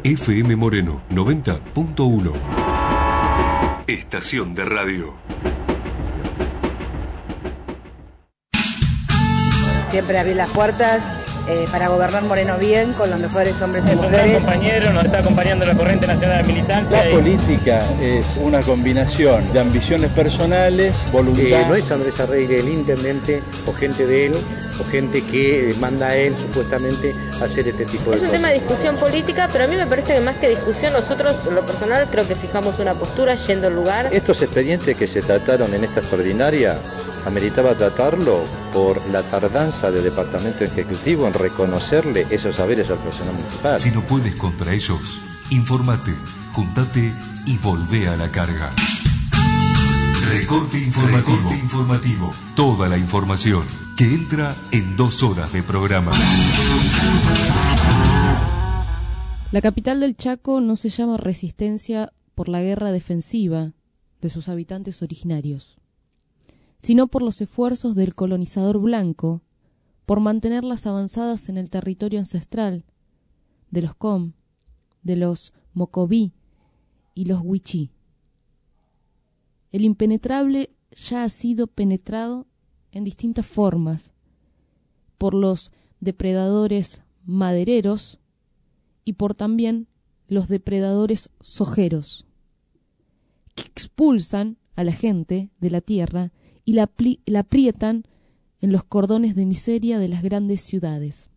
FM Moreno 90.1. Estación de radio. Siempre abrir las puertas para gobernar Moreno bien, con los mejores hombres y mujeres. Es un gran compañero, nos está acompañando la corriente nacional de militantes. La política es una combinación de ambiciones personales, voluntad. No es Andrés Arregui el intendente o gente de él, o gente que manda a él supuestamente a hacer este tipo de cosas. Es un tema de discusión política, pero a mí me parece que más que discusión, nosotros, en lo personal, creo que fijamos una postura yendo al lugar. Estos expedientes que se trataron en esta extraordinaria, ameritaba tratarlo por la tardanza del Departamento Ejecutivo en reconocerle esos saberes al personal municipal. Si no puedes contra ellos, informate, juntate y volvé a la carga. Recorte informativo. Toda la información que entra en 2 horas de programa. La capital del Chaco no se llama Resistencia por la guerra defensiva de sus habitantes originarios, sino por los esfuerzos del colonizador blanco por mantenerlas avanzadas en el territorio ancestral de los Com, de los Mocoví y los Huichí. El impenetrable ya ha sido penetrado en distintas formas por los depredadores madereros y por también los depredadores sojeros, que expulsan a la gente de la tierra y la aprietan en los cordones de miseria de las grandes ciudades.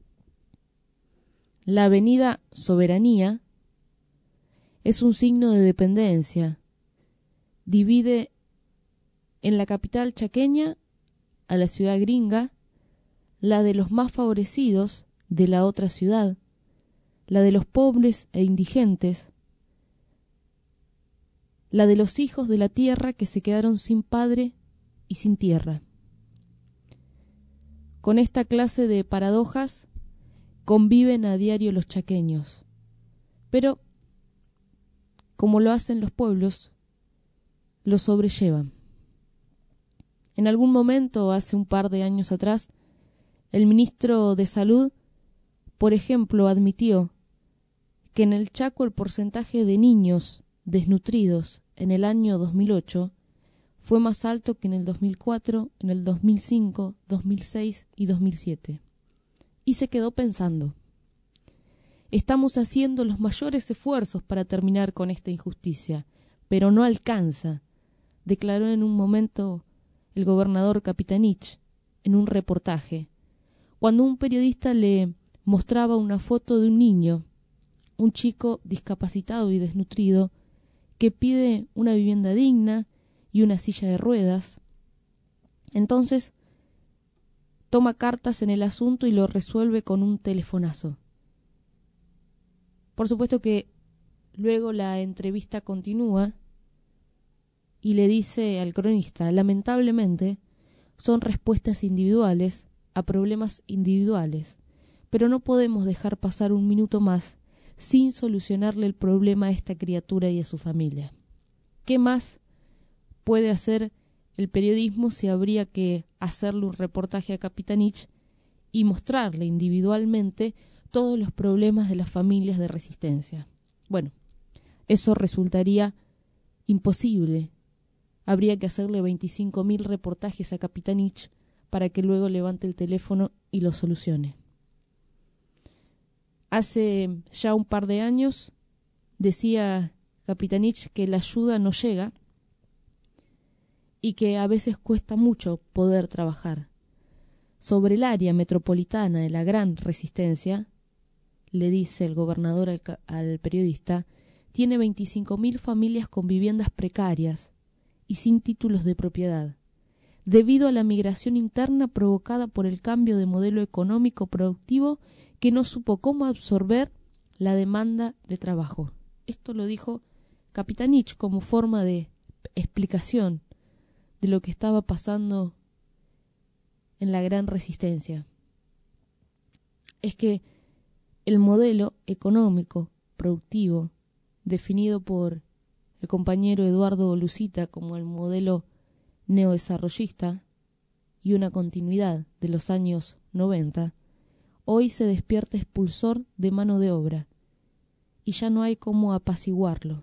La avenida Soberanía es un signo de dependencia. Divide en la capital chaqueña a la ciudad gringa, la de los más favorecidos de la otra ciudad, la de los pobres e indigentes, la de los hijos de la tierra que se quedaron sin padre y sin tierra. Con esta clase de paradojas conviven a diario los chaqueños, pero, como lo hacen los pueblos, lo sobrellevan. En algún momento, hace un par de años atrás, el ministro de Salud, por ejemplo, admitió que en el Chaco el porcentaje de niños desnutridos en el año 2008 fue más alto que en el 2004, en el 2005, 2006 y 2007. Y se quedó pensando: estamos haciendo los mayores esfuerzos para terminar con esta injusticia, pero no alcanza, declaró en un momento el gobernador Capitanich en un reportaje, cuando un periodista le mostraba una foto de un niño, un chico discapacitado y desnutrido, que pide una vivienda digna y una silla de ruedas. Entonces toma cartas en el asunto y lo resuelve con un telefonazo. Por supuesto que luego la entrevista continúa y le dice al cronista: lamentablemente son respuestas individuales a problemas individuales, pero no podemos dejar pasar un minuto más sin solucionarle el problema a esta criatura y a su familia. ¿Qué más puede hacer el periodismo si habría que hacerle un reportaje a Capitanich y mostrarle individualmente todos los problemas de las familias de resistencia? Bueno, eso resultaría imposible. Habría que hacerle 25.000 reportajes a Capitanich para que luego levante el teléfono y lo solucione. Hace ya un par de años decía Capitanich que la ayuda no llega y que a veces cuesta mucho poder trabajar. Sobre el área metropolitana de la Gran Resistencia, le dice el gobernador al periodista, tiene 25.000 familias con viviendas precarias y sin títulos de propiedad, debido a la migración interna provocada por el cambio de modelo económico productivo que no supo cómo absorber la demanda de trabajo. Esto lo dijo Capitanich como forma de explicación de lo que estaba pasando en la Gran Resistencia. Es que el modelo económico productivo definido por el compañero Eduardo Lucita como el modelo neodesarrollista y una continuidad de los años 90, hoy se despierta expulsor de mano de obra y ya no hay cómo apaciguarlo.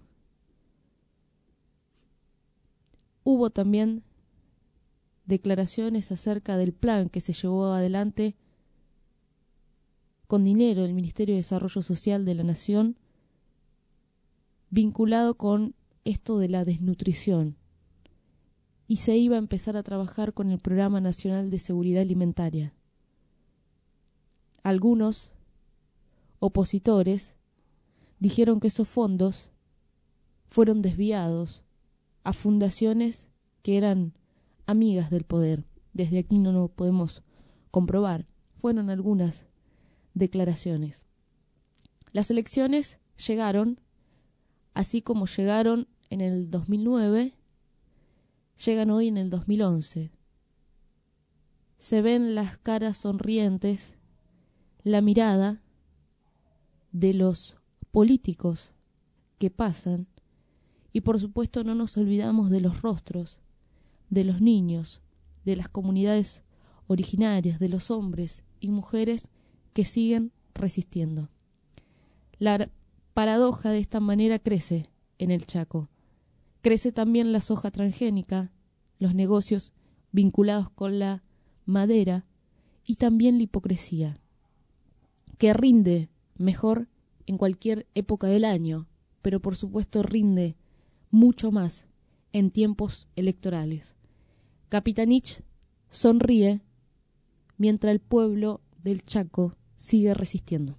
Hubo también declaraciones acerca del plan que se llevó adelante con dinero del Ministerio de Desarrollo Social de la Nación, vinculado con esto de la desnutrición, y se iba a empezar a trabajar con el Programa Nacional de Seguridad Alimentaria. Algunos opositores dijeron que esos fondos fueron desviados a fundaciones que eran amigas del poder. Desde aquí no lo podemos comprobar. Fueron algunas declaraciones. Las elecciones llegaron, así como llegaron en el 2009, llegan hoy en el 2011. Se ven las caras sonrientes, la mirada de los políticos que pasan, y por supuesto no nos olvidamos de los rostros, de los niños, de las comunidades originarias, de los hombres y mujeres que siguen resistiendo. La paradoja de esta manera crece en el Chaco. Crece también la soja transgénica, los negocios vinculados con la madera y también la hipocresía, que rinde mejor en cualquier época del año, pero por supuesto rinde mucho más en tiempos electorales. Capitanich sonríe mientras el pueblo del Chaco sigue resistiendo.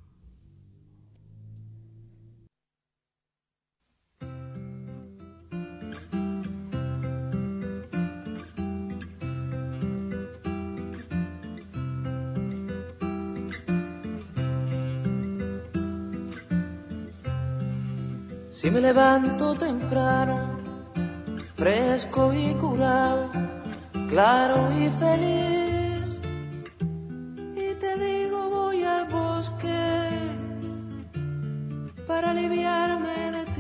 Si me levanto temprano, fresco y curado, claro y feliz, y te digo voy al bosque para aliviarme de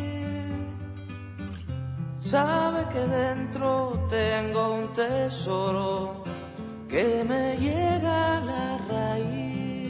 ti, sabe que dentro tengo un tesoro que me llega a la raíz.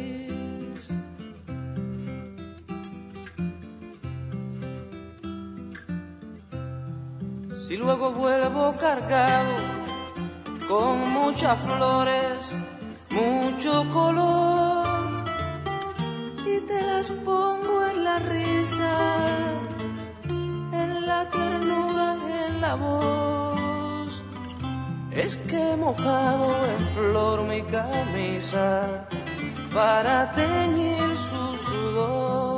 Si luego vuelvo cargado con muchas flores, mucho color, y te las pongo en la risa, en la ternura, en la voz, es que he mojado en flor mi camisa para teñir su sudor.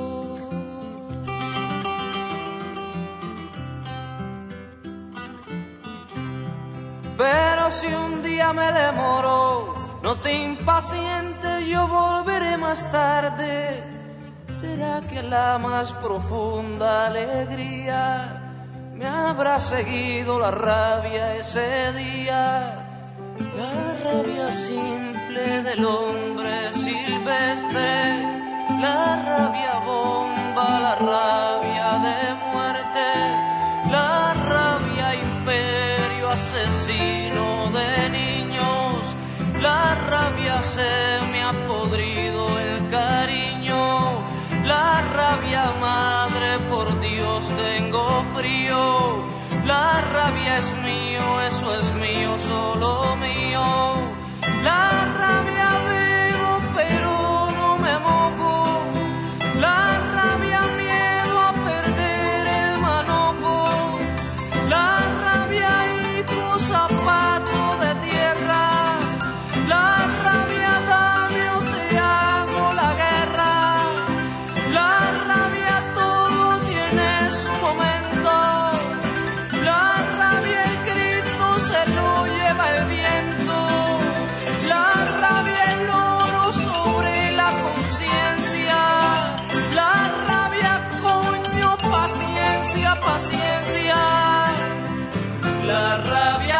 Pero si un día me demoro, no te impacientes, yo volveré más tarde. ¿Será que la más profunda alegría me habrá seguido la rabia ese día? La rabia simple del hombre silvestre, la rabia bomba, la rabia de muerte, la rabia imperio asesino de niños, la rabia se me ha podrido el cariño, la rabia madre, por Dios tengo frío, la rabia es mío, eso es mío, solo mío, la rabia bebo pero no me mojo, la rabia miedo a perder el manojo, la rabia hijo zapato de tierra, la rabia dame o te hago la guerra, la rabia todo tiene su momento, la rabia el grito se lo lleva el viento, la rabia el oro sobre la conciencia, la rabia coño paciencia, paciencia, la rabia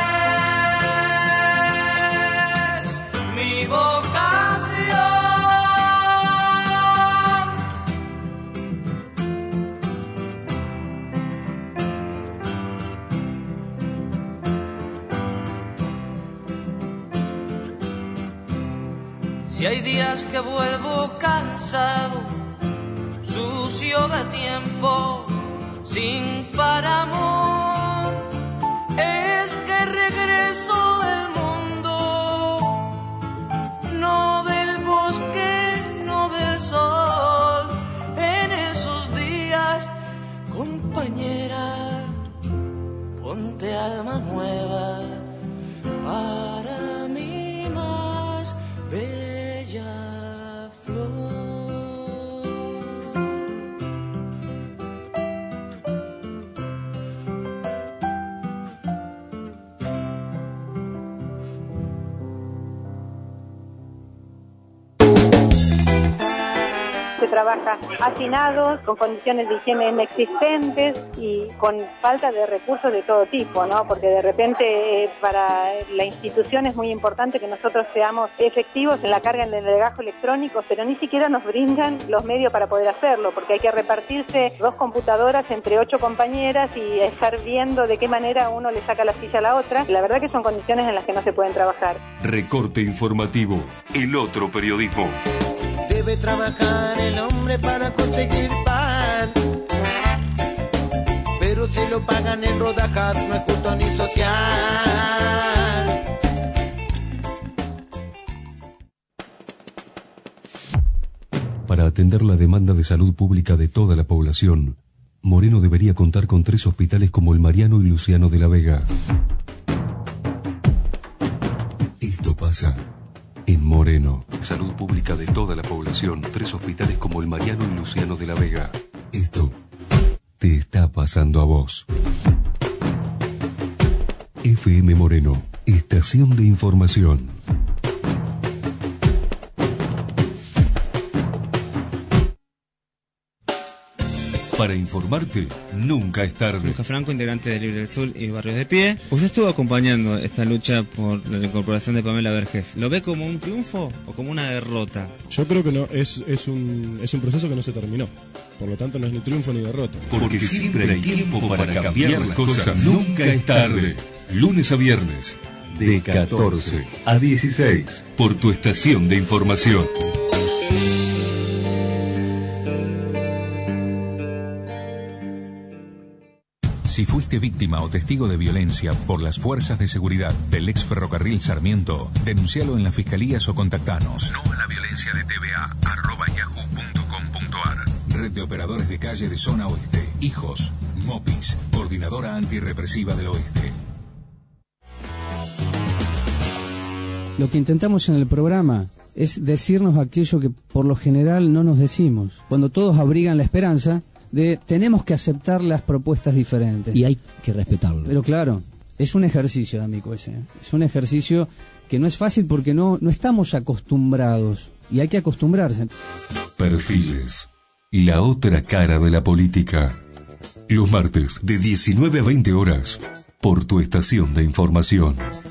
es mi vocación. Si hay días que vuelvo cansado sucio de tiempo, sin par amor, es que regreso del mundo, no del bosque, no del sol. En esos días, compañera, ponte alma nueva para mi más bella flor. Se trabaja hacinados, con condiciones de higiene inexistentes y con falta de recursos de todo tipo, ¿no? Porque de repente para la institución es muy importante que nosotros seamos efectivos en la carga del legajo electrónico, pero ni siquiera nos brindan los medios para poder hacerlo, porque hay que repartirse 2 computadoras entre 8 compañeras y estar viendo de qué manera uno le saca la silla a la otra. La verdad que son condiciones en las que no se pueden trabajar. Recorte informativo, el otro periodismo. Debe trabajar el hombre para conseguir pan, pero si lo pagan en rodajas no es justo ni social. Para atender la demanda de salud pública de toda la población, Moreno debería contar con 3 hospitales como el Mariano y Luciano de la Vega. Esto pasa en Moreno. Salud pública de toda la población, 3 hospitales como el Mariano y Luciano de la Vega. Esto te está pasando a vos. FM Moreno, estación de información. Para informarte, nunca es tarde. Lucas Franco, integrante de Libre del Sur y Barrios de Pie. Usted estuvo acompañando esta lucha por la incorporación de Pamela Vergés. ¿Lo ve como un triunfo o como una derrota? Yo creo que no, es un proceso que no se terminó. Por lo tanto, no es ni triunfo ni derrota. Porque siempre hay tiempo para cambiar las cosas. Nunca es tarde. Lunes a viernes, de 14 a 16, por tu estación de información. Si fuiste víctima o testigo de violencia por las fuerzas de seguridad del ex ferrocarril Sarmiento, denuncialo en las fiscalías o contactanos. No a la violencia de TVA, @yahoo.com.ar. Red de Operadores de Calle de Zona Oeste. Hijos. MOPIS. Coordinadora Antirrepresiva del Oeste. Lo que intentamos en el programa es decirnos aquello que por lo general no nos decimos. Cuando todos abrigan la esperanza de tenemos que aceptar las propuestas diferentes. Y hay que respetarlo. Pero claro, es un ejercicio, D'Amico, ese. Es un ejercicio que no es fácil porque no estamos acostumbrados. Y hay que acostumbrarse. Perfiles. La otra cara de la política. Los martes, de 19 a 20 horas, por tu estación de información.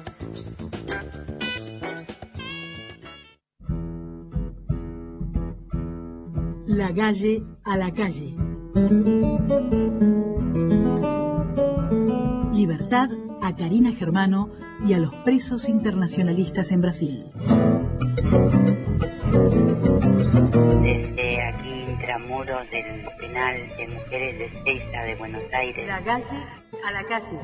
La calle a la calle. Libertad a Karina Germano y a los presos internacionalistas en Brasil. Desde aquí, intramuros del penal de mujeres de Ezeiza de Buenos Aires. La calle a la calle.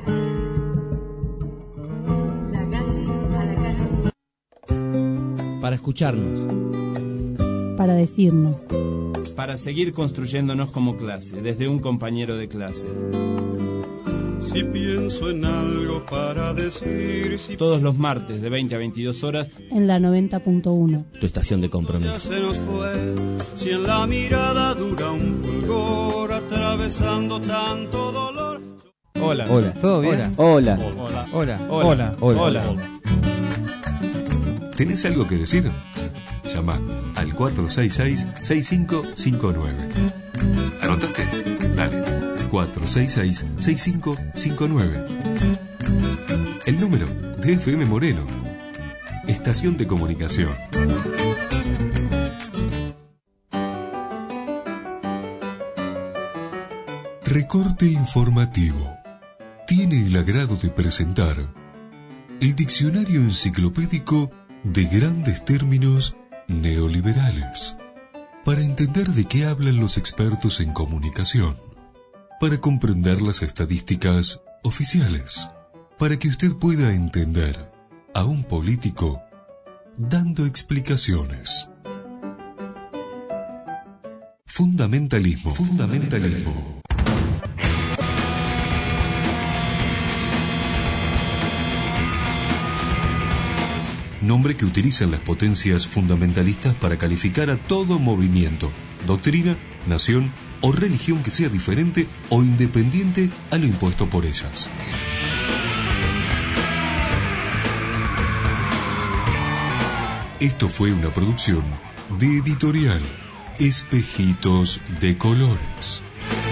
La calle a la calle. Para escucharnos. Para decirnos. Para seguir construyéndonos como clase, desde un compañero de clase. Si pienso en algo para decir... Todos los martes de 20 a 22 horas. En la 90.1. Tu estación de compromiso. Se nos fue, si en la mirada dura un fulgor atravesando tanto dolor... Hola. Hola. ¿Todo bien? Hola. Hola. Hola. Hola. Hola. Hola. ¿Tenés algo que decir? Llama al 466-6559. ¿Anotaste? Dale. 466-6559. El número de FM Moreno. Estación de comunicación. Recorte informativo. Tiene el agrado de presentar el diccionario enciclopédico de grandes términos neoliberales. para entender de qué hablan los expertos en comunicación, para comprender las estadísticas oficiales, para que usted pueda entender a un político dando explicaciones. Fundamentalismo. Nombre que utilizan las potencias fundamentalistas para calificar a todo movimiento, doctrina, nación o religión que sea diferente o independiente a lo impuesto por ellas. Esto fue una producción de Editorial Espejitos de Colores.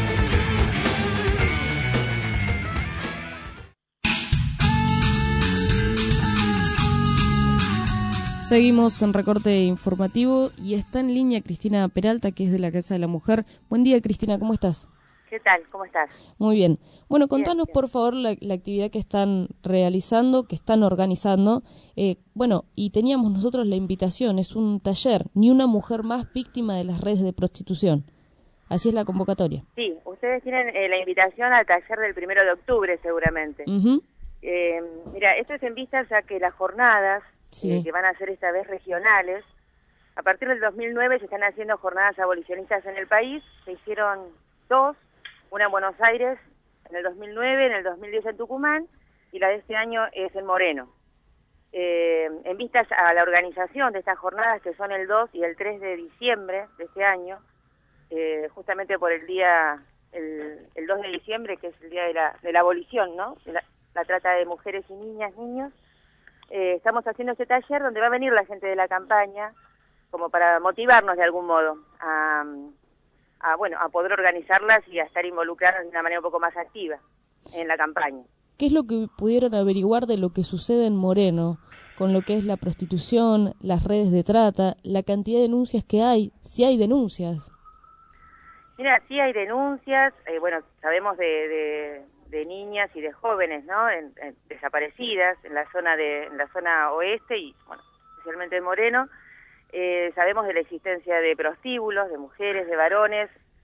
Seguimos en recorte informativo y está en línea Cristina Peralta, que es de la Casa de la Mujer. Buen día, Cristina, ¿cómo estás? ¿Qué tal? ¿Cómo estás? Muy bien. Bueno, contanos por favor la actividad que están realizando, que están organizando. Y teníamos nosotros la invitación, es un taller, Ni una mujer más víctima de las redes de prostitución. Así es la convocatoria. Sí, ustedes tienen la invitación al taller del 1 de octubre seguramente. Mira, esto es en vistas a que las jornadas que van a ser esta vez regionales, a partir del 2009 se están haciendo jornadas abolicionistas en el país, se hicieron 2, una en Buenos Aires en el 2009, en el 2010 en Tucumán, y la de este año es en Moreno. En vistas a la organización de estas jornadas, que son el 2 y el 3 de diciembre de este año, justamente por el día, el 2 de diciembre, que es el día de la abolición, ¿no? La trata de mujeres y niños, estamos haciendo este taller donde va a venir la gente de la campaña, como para motivarnos de algún modo a poder organizarlas y a estar involucradas de una manera un poco más activa en la campaña. ¿Qué es lo que pudieron averiguar de lo que sucede en Moreno, con lo que es la prostitución, las redes de trata, la cantidad de denuncias que hay, si hay denuncias? Mira, sí hay denuncias, sabemos de niñas y de jóvenes, ¿no? Desaparecidas en la zona oeste y, especialmente en Moreno. Sabemos de la existencia de prostíbulos, de mujeres, de varones,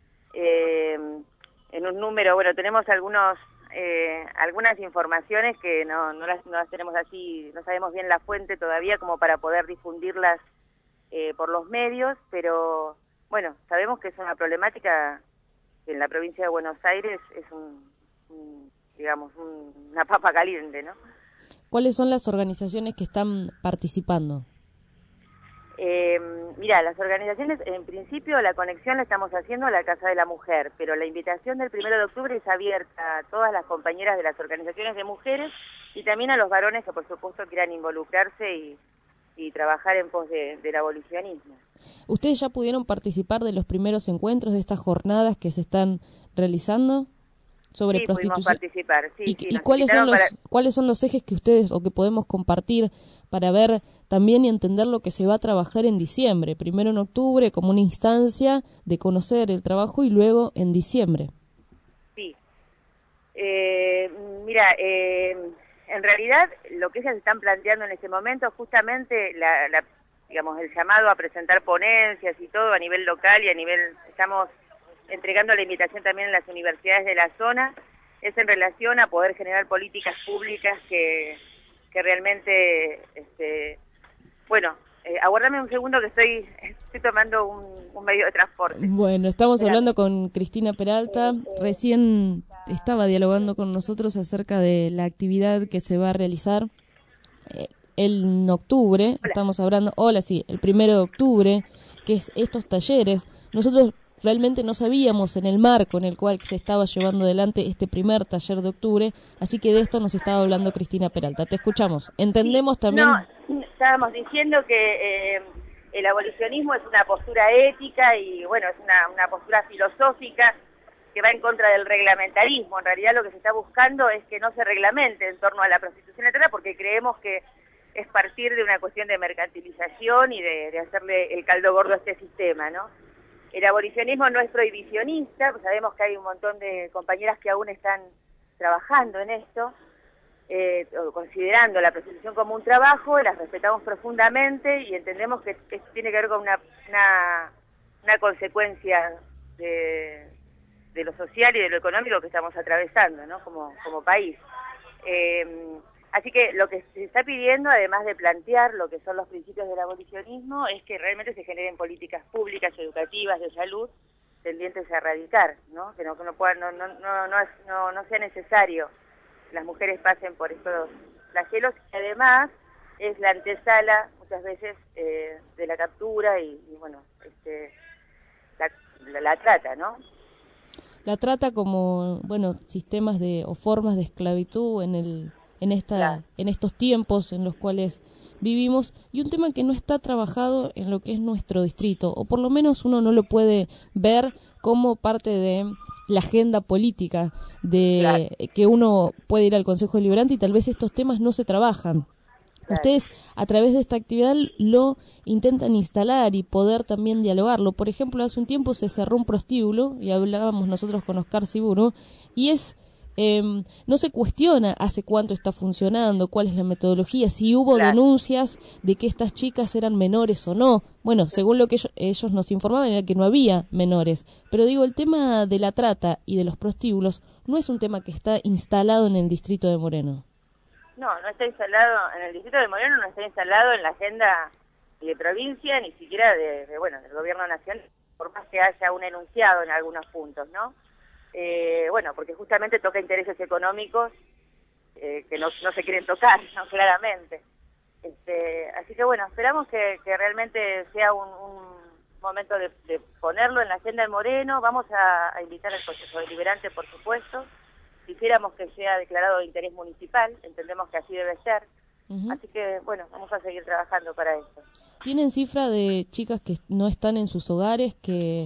en un número, tenemos algunas informaciones que no las tenemos así, no sabemos bien la fuente todavía como para poder difundirlas por los medios, pero sabemos que es una problemática que en la provincia de Buenos Aires es una papa caliente, ¿no? ¿Cuáles son las organizaciones que están participando? Mira, las organizaciones, en principio la conexión la estamos haciendo a la Casa de la Mujer, pero la invitación del 1 de octubre es abierta a todas las compañeras de las organizaciones de mujeres y también a los varones que por supuesto quieran involucrarse y trabajar en pos del abolicionismo. ¿Ustedes ya pudieron participar de los primeros encuentros de estas jornadas que se están realizando sobre prostitución? Pudimos participar, sí. ¿Y cuáles son los ejes que ustedes o que podemos compartir para ver también y entender lo que se va a trabajar en diciembre? Primero en octubre como una instancia de conocer el trabajo y luego en diciembre. Sí. En realidad lo que ellas están planteando en este momento justamente el llamado a presentar ponencias y todo a nivel local y estamos entregando la invitación también en las universidades de la zona, es en relación a poder generar políticas públicas que realmente, aguardame un segundo que estoy tomando un medio de transporte. Bueno, estamos hablando con Cristina Peralta, recién estaba dialogando con nosotros acerca de la actividad que se va a realizar en octubre. Estamos hablando, el 1 de octubre, que es estos talleres. Nosotros realmente no sabíamos en el marco en el cual se estaba llevando adelante este primer taller de octubre, así que de esto nos estaba hablando Cristina Peralta. Te escuchamos. Entendemos también... No, estábamos diciendo que el abolicionismo es una postura ética y, es una postura filosófica que va en contra del reglamentarismo. En realidad lo que se está buscando es que no se reglamente en torno a la prostitución, etcétera, porque creemos que es partir de una cuestión de mercantilización y de hacerle el caldo gordo a este sistema, ¿no? El abolicionismo no es prohibicionista, pues sabemos que hay un montón de compañeras que aún están trabajando en esto, considerando la prostitución como un trabajo, las respetamos profundamente y entendemos que tiene que ver con una una consecuencia de lo social y de lo económico que estamos atravesando, ¿no? Como país. Así que lo que se está pidiendo, además de plantear lo que son los principios del abolicionismo, es que realmente se generen políticas públicas, educativas, de salud, tendientes a erradicar, ¿no? Que no sea necesario que las mujeres pasen por estos flagelos, que además es la antesala muchas veces de la captura y bueno, la trata, ¿no? La trata como, bueno, sistemas o formas de esclavitud en estos tiempos en los cuales vivimos, y un tema que no está trabajado en lo que es nuestro distrito, o por lo menos uno no lo puede ver como parte de la agenda política, que uno puede ir al Consejo Deliberante y tal vez estos temas no se trabajan. Ustedes a través de esta actividad lo intentan instalar y poder también dialogarlo. Por ejemplo, hace un tiempo se cerró un prostíbulo y hablábamos nosotros con Oscar Siburo, y no se cuestiona hace cuánto está funcionando, cuál es la metodología, si hubo denuncias de que estas chicas eran menores o no. Bueno, según lo que ellos nos informaban era que no había menores. Pero digo, el tema de la trata y de los prostíbulos no es un tema que está instalado en el distrito de Moreno. No está instalado en el distrito de Moreno, no está instalado en la agenda de provincia, ni siquiera del gobierno nacional, por más que haya un enunciado en algunos puntos, ¿no? Porque justamente toca intereses económicos que no se quieren tocar, ¿no? Claramente. Así que bueno, esperamos que realmente sea un momento de ponerlo en la agenda de Moreno. Vamos a invitar al Consejo Deliberante, por supuesto. Quisiéramos que sea declarado de interés municipal, entendemos que así debe ser. Así que, bueno, vamos a seguir trabajando para eso. ¿Tienen cifra de chicas que no están en sus hogares,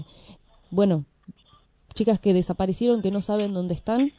chicas que desaparecieron, que no saben dónde están?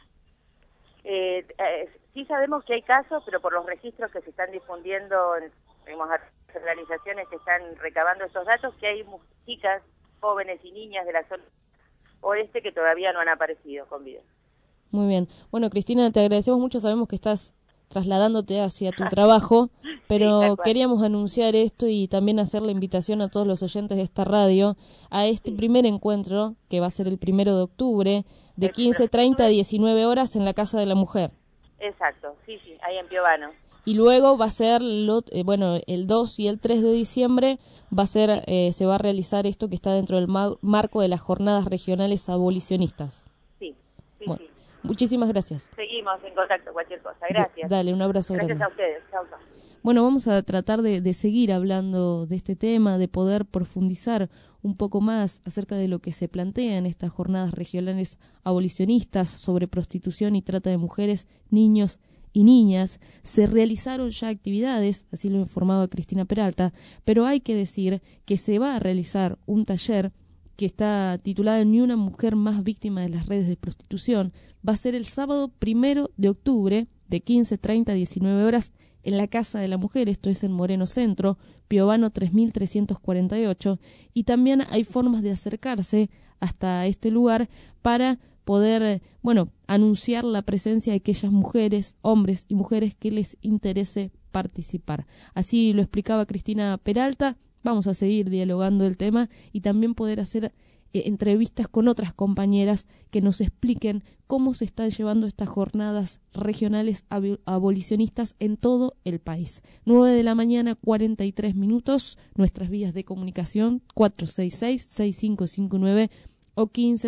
Sí sabemos que hay casos, pero por los registros que se están difundiendo, tenemos organizaciones que están recabando estos datos, que hay chicas, jóvenes y niñas de la zona oeste que todavía no han aparecido con vida. Muy bien. Bueno, Cristina, te agradecemos mucho. Sabemos que estás trasladándote hacia tu trabajo, pero queríamos anunciar esto y también hacer la invitación a todos los oyentes de esta radio a este primer encuentro, que va a ser el 1 de octubre, de 15:30 a 19 horas en la Casa de la Mujer. Exacto, sí, ahí en Piovano. Y luego va a ser, el 2 y el 3 de diciembre se va a realizar esto que está dentro del marco de las jornadas regionales abolicionistas. Sí. Muchísimas gracias. Seguimos en contacto, cualquier cosa. Gracias. Dale, un abrazo grande. Gracias a ustedes. Chau. Bueno, vamos a tratar de seguir hablando de este tema, de poder profundizar un poco más acerca de lo que se plantea en estas jornadas regionales abolicionistas sobre prostitución y trata de mujeres, niños y niñas. Se realizaron ya actividades, así lo informaba Cristina Peralta, pero hay que decir que se va a realizar un taller que está titulado Ni una mujer más víctima de las redes de prostitución. Va a ser el sábado 1 de octubre de 15:30 a 19 horas en la Casa de la Mujer, esto es en Moreno Centro, Piovano 3348, y también hay formas de acercarse hasta este lugar para poder, anunciar la presencia de aquellas mujeres, hombres y mujeres que les interese participar. Así lo explicaba Cristina Peralta. Vamos a seguir dialogando el tema y también poder hacer entrevistas con otras compañeras que nos expliquen cómo se están llevando estas jornadas regionales abolicionistas en todo el país. 9:43 a.m, nuestras vías de comunicación 466-6559 o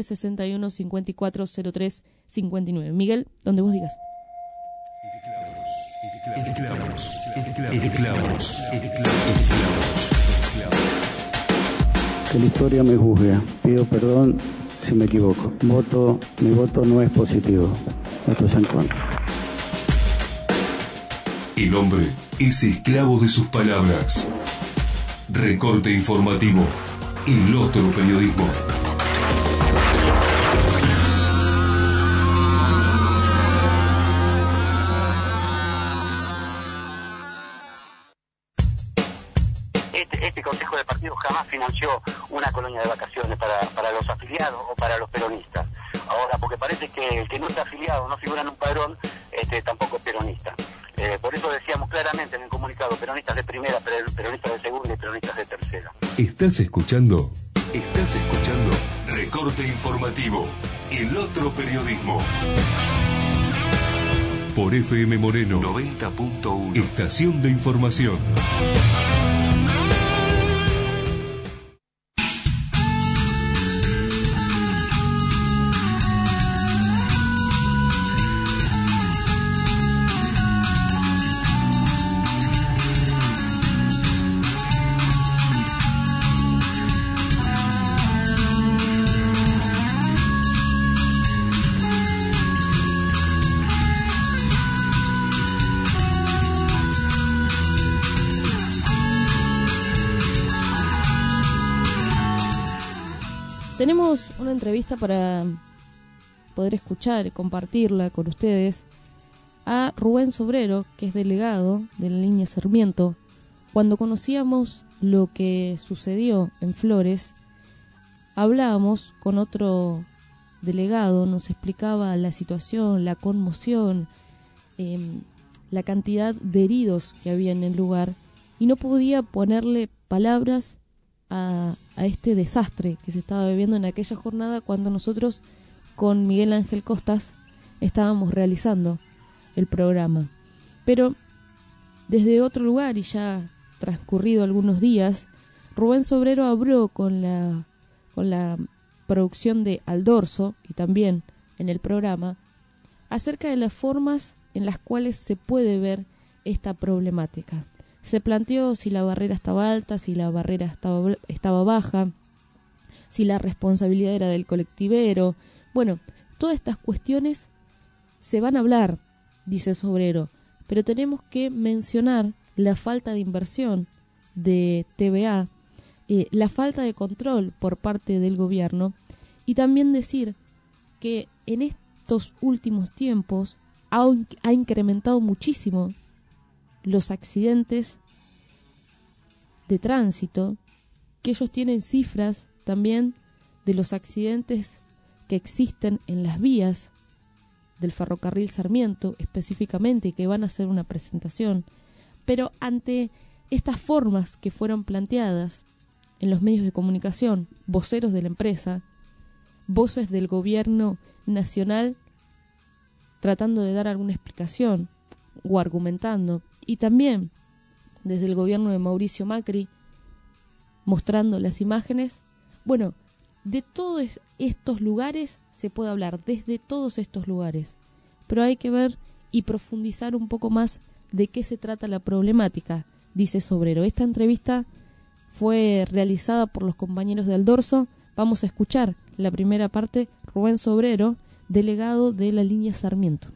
1561-5403-59. Miguel, donde vos digas. Que la historia me juzgue. Pido perdón si me equivoco. Mi voto no es positivo. Esto es en contra. El hombre es esclavo de sus palabras. Recorte informativo. El otro periodismo. Este Consejo de Partidos jamás financió una colonia de vacaciones para los afiliados o para los peronistas. Ahora, porque parece que el que no está afiliado, no figura en un padrón, tampoco es peronista. Por eso decíamos claramente en el comunicado, peronistas de primera, peronistas de segunda y peronistas de tercera. ¿Estás escuchando? corte informativo. El otro periodismo. Por FM Moreno 90.1. Estación de información. Tenemos una entrevista para poder escuchar y compartirla con ustedes a Rubén Sobrero, que es delegado de la línea Sarmiento. Cuando conocíamos lo que sucedió en Flores, hablábamos con otro delegado, nos explicaba la situación, la conmoción, la cantidad de heridos que había en el lugar, y no podía ponerle palabras a este desastre que se estaba viviendo en aquella jornada cuando nosotros con Miguel Ángel Costas estábamos realizando el programa. Pero desde otro lugar, y ya transcurrido algunos días, Rubén Sobrero habló con la producción de Aldorso y también en el programa acerca de las formas en las cuales se puede ver esta problemática. Se planteó si la barrera estaba alta, si la barrera estaba baja, si la responsabilidad era del colectivero. Bueno, todas estas cuestiones se van a hablar, dice Sobrero, pero tenemos que mencionar la falta de inversión de TVA, la falta de control por parte del gobierno, y también decir que en estos últimos tiempos ha incrementado muchísimo los accidentes de tránsito, que ellos tienen cifras también de los accidentes que existen en las vías del ferrocarril Sarmiento específicamente, y que van a hacer una presentación. Pero ante estas formas que fueron planteadas en los medios de comunicación, voceros de la empresa, voces del gobierno nacional tratando de dar alguna explicación o argumentando, y también desde el gobierno de Mauricio Macri mostrando las imágenes. Bueno, de todos estos lugares se puede hablar, desde todos estos lugares, pero hay que ver y profundizar un poco más de qué se trata la problemática, dice Sobrero. Esta entrevista fue realizada por los compañeros de Aldorso. Vamos a escuchar la primera parte. Rubén Sobrero, delegado de la línea Sarmiento.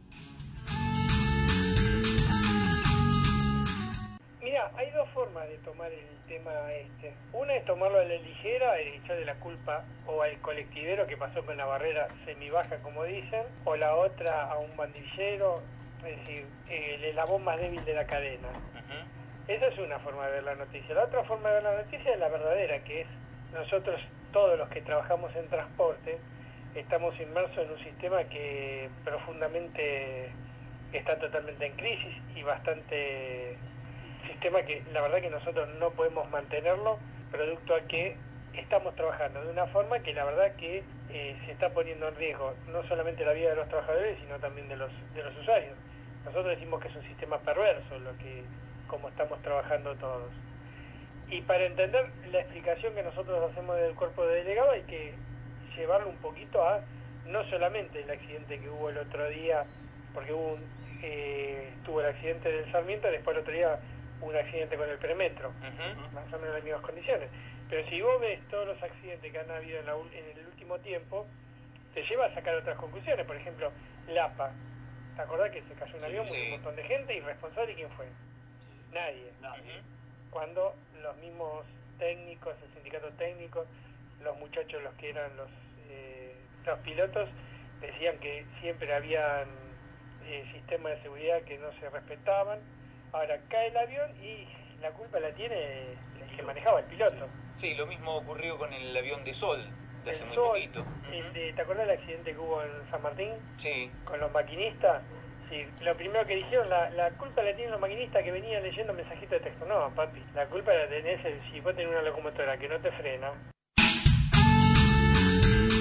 Mira, hay dos formas de tomar el tema este. Una es tomarlo a la ligera y echarle la culpa o al colectivero que pasó con la barrera semibaja, como dicen, o la otra a un bandillero, es decir, el eslabón más débil de la cadena. Esa es una forma de ver la noticia. La otra forma de ver la noticia es la verdadera, que es nosotros, todos los que trabajamos en transporte, estamos inmersos en un sistema que profundamente está totalmente en crisis y bastante sistema que la verdad que nosotros no podemos mantenerlo, producto a que estamos trabajando de una forma que la verdad que se está poniendo en riesgo no solamente la vida de los trabajadores, sino también de los usuarios. Nosotros decimos que es un sistema perverso como estamos trabajando todos. Y para entender la explicación que nosotros hacemos del cuerpo de delegado hay que llevarlo un poquito a no solamente el accidente que hubo el otro día, porque tuvo el accidente del Sarmiento, después el otro día un accidente con el Premetro, más o menos en las mismas condiciones. Pero si vos ves todos los accidentes que han habido en el último tiempo, te lleva a sacar otras conclusiones. Por ejemplo, Lapa. ¿Te acordás que se cayó un avión, murió un montón de gente? ¿Irresponsable quién fue? Nadie. Cuando los mismos técnicos, el sindicato técnico, los muchachos, los que eran los pilotos, decían que siempre habían sistemas de seguridad que no se respetaban. Ahora cae el avión y la culpa la tiene el que manejaba, el piloto. Sí, lo mismo ocurrió con el avión de Sol, de hace muy Sol, poquito. ¿Te acordás del accidente que hubo en San Martín? Sí. Con los maquinistas. Sí, lo primero que dijeron, la culpa la tienen los maquinistas que venían leyendo mensajitos de texto. No, papi, la culpa la tenés si vos tenés una locomotora que no te frena.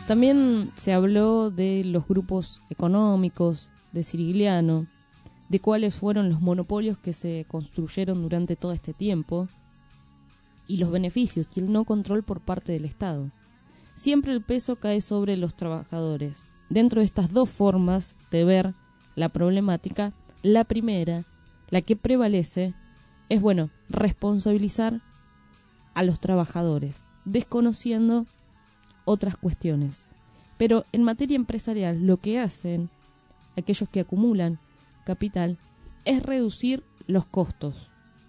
También se habló de los grupos económicos de Cirigliano, de cuáles fueron los monopolios que se construyeron durante todo este tiempo y los beneficios y el no control por parte del Estado. Siempre el peso cae sobre los trabajadores. Dentro de estas dos formas de ver la problemática, la primera, la que prevalece, es responsabilizar a los trabajadores, desconociendo otras cuestiones. Pero en materia empresarial, lo que hacen aquellos que acumulan capital es reducir los costos.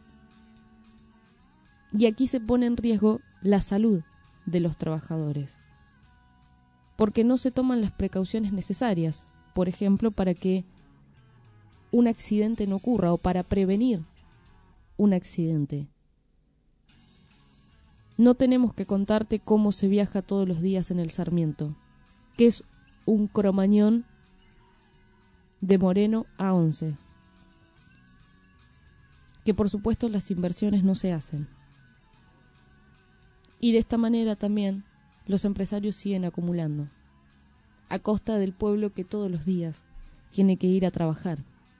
Y aquí se pone en riesgo la salud de los trabajadores, porque no se toman las precauciones necesarias, por ejemplo, para que un accidente no ocurra o para prevenir un accidente. No tenemos que contarte cómo se viaja todos los días en el Sarmiento, que es un Cromañón de Moreno a 11, que por supuesto las inversiones no se hacen. Y de esta manera también los empresarios siguen acumulando, a costa del pueblo que todos los días tiene que ir a trabajar,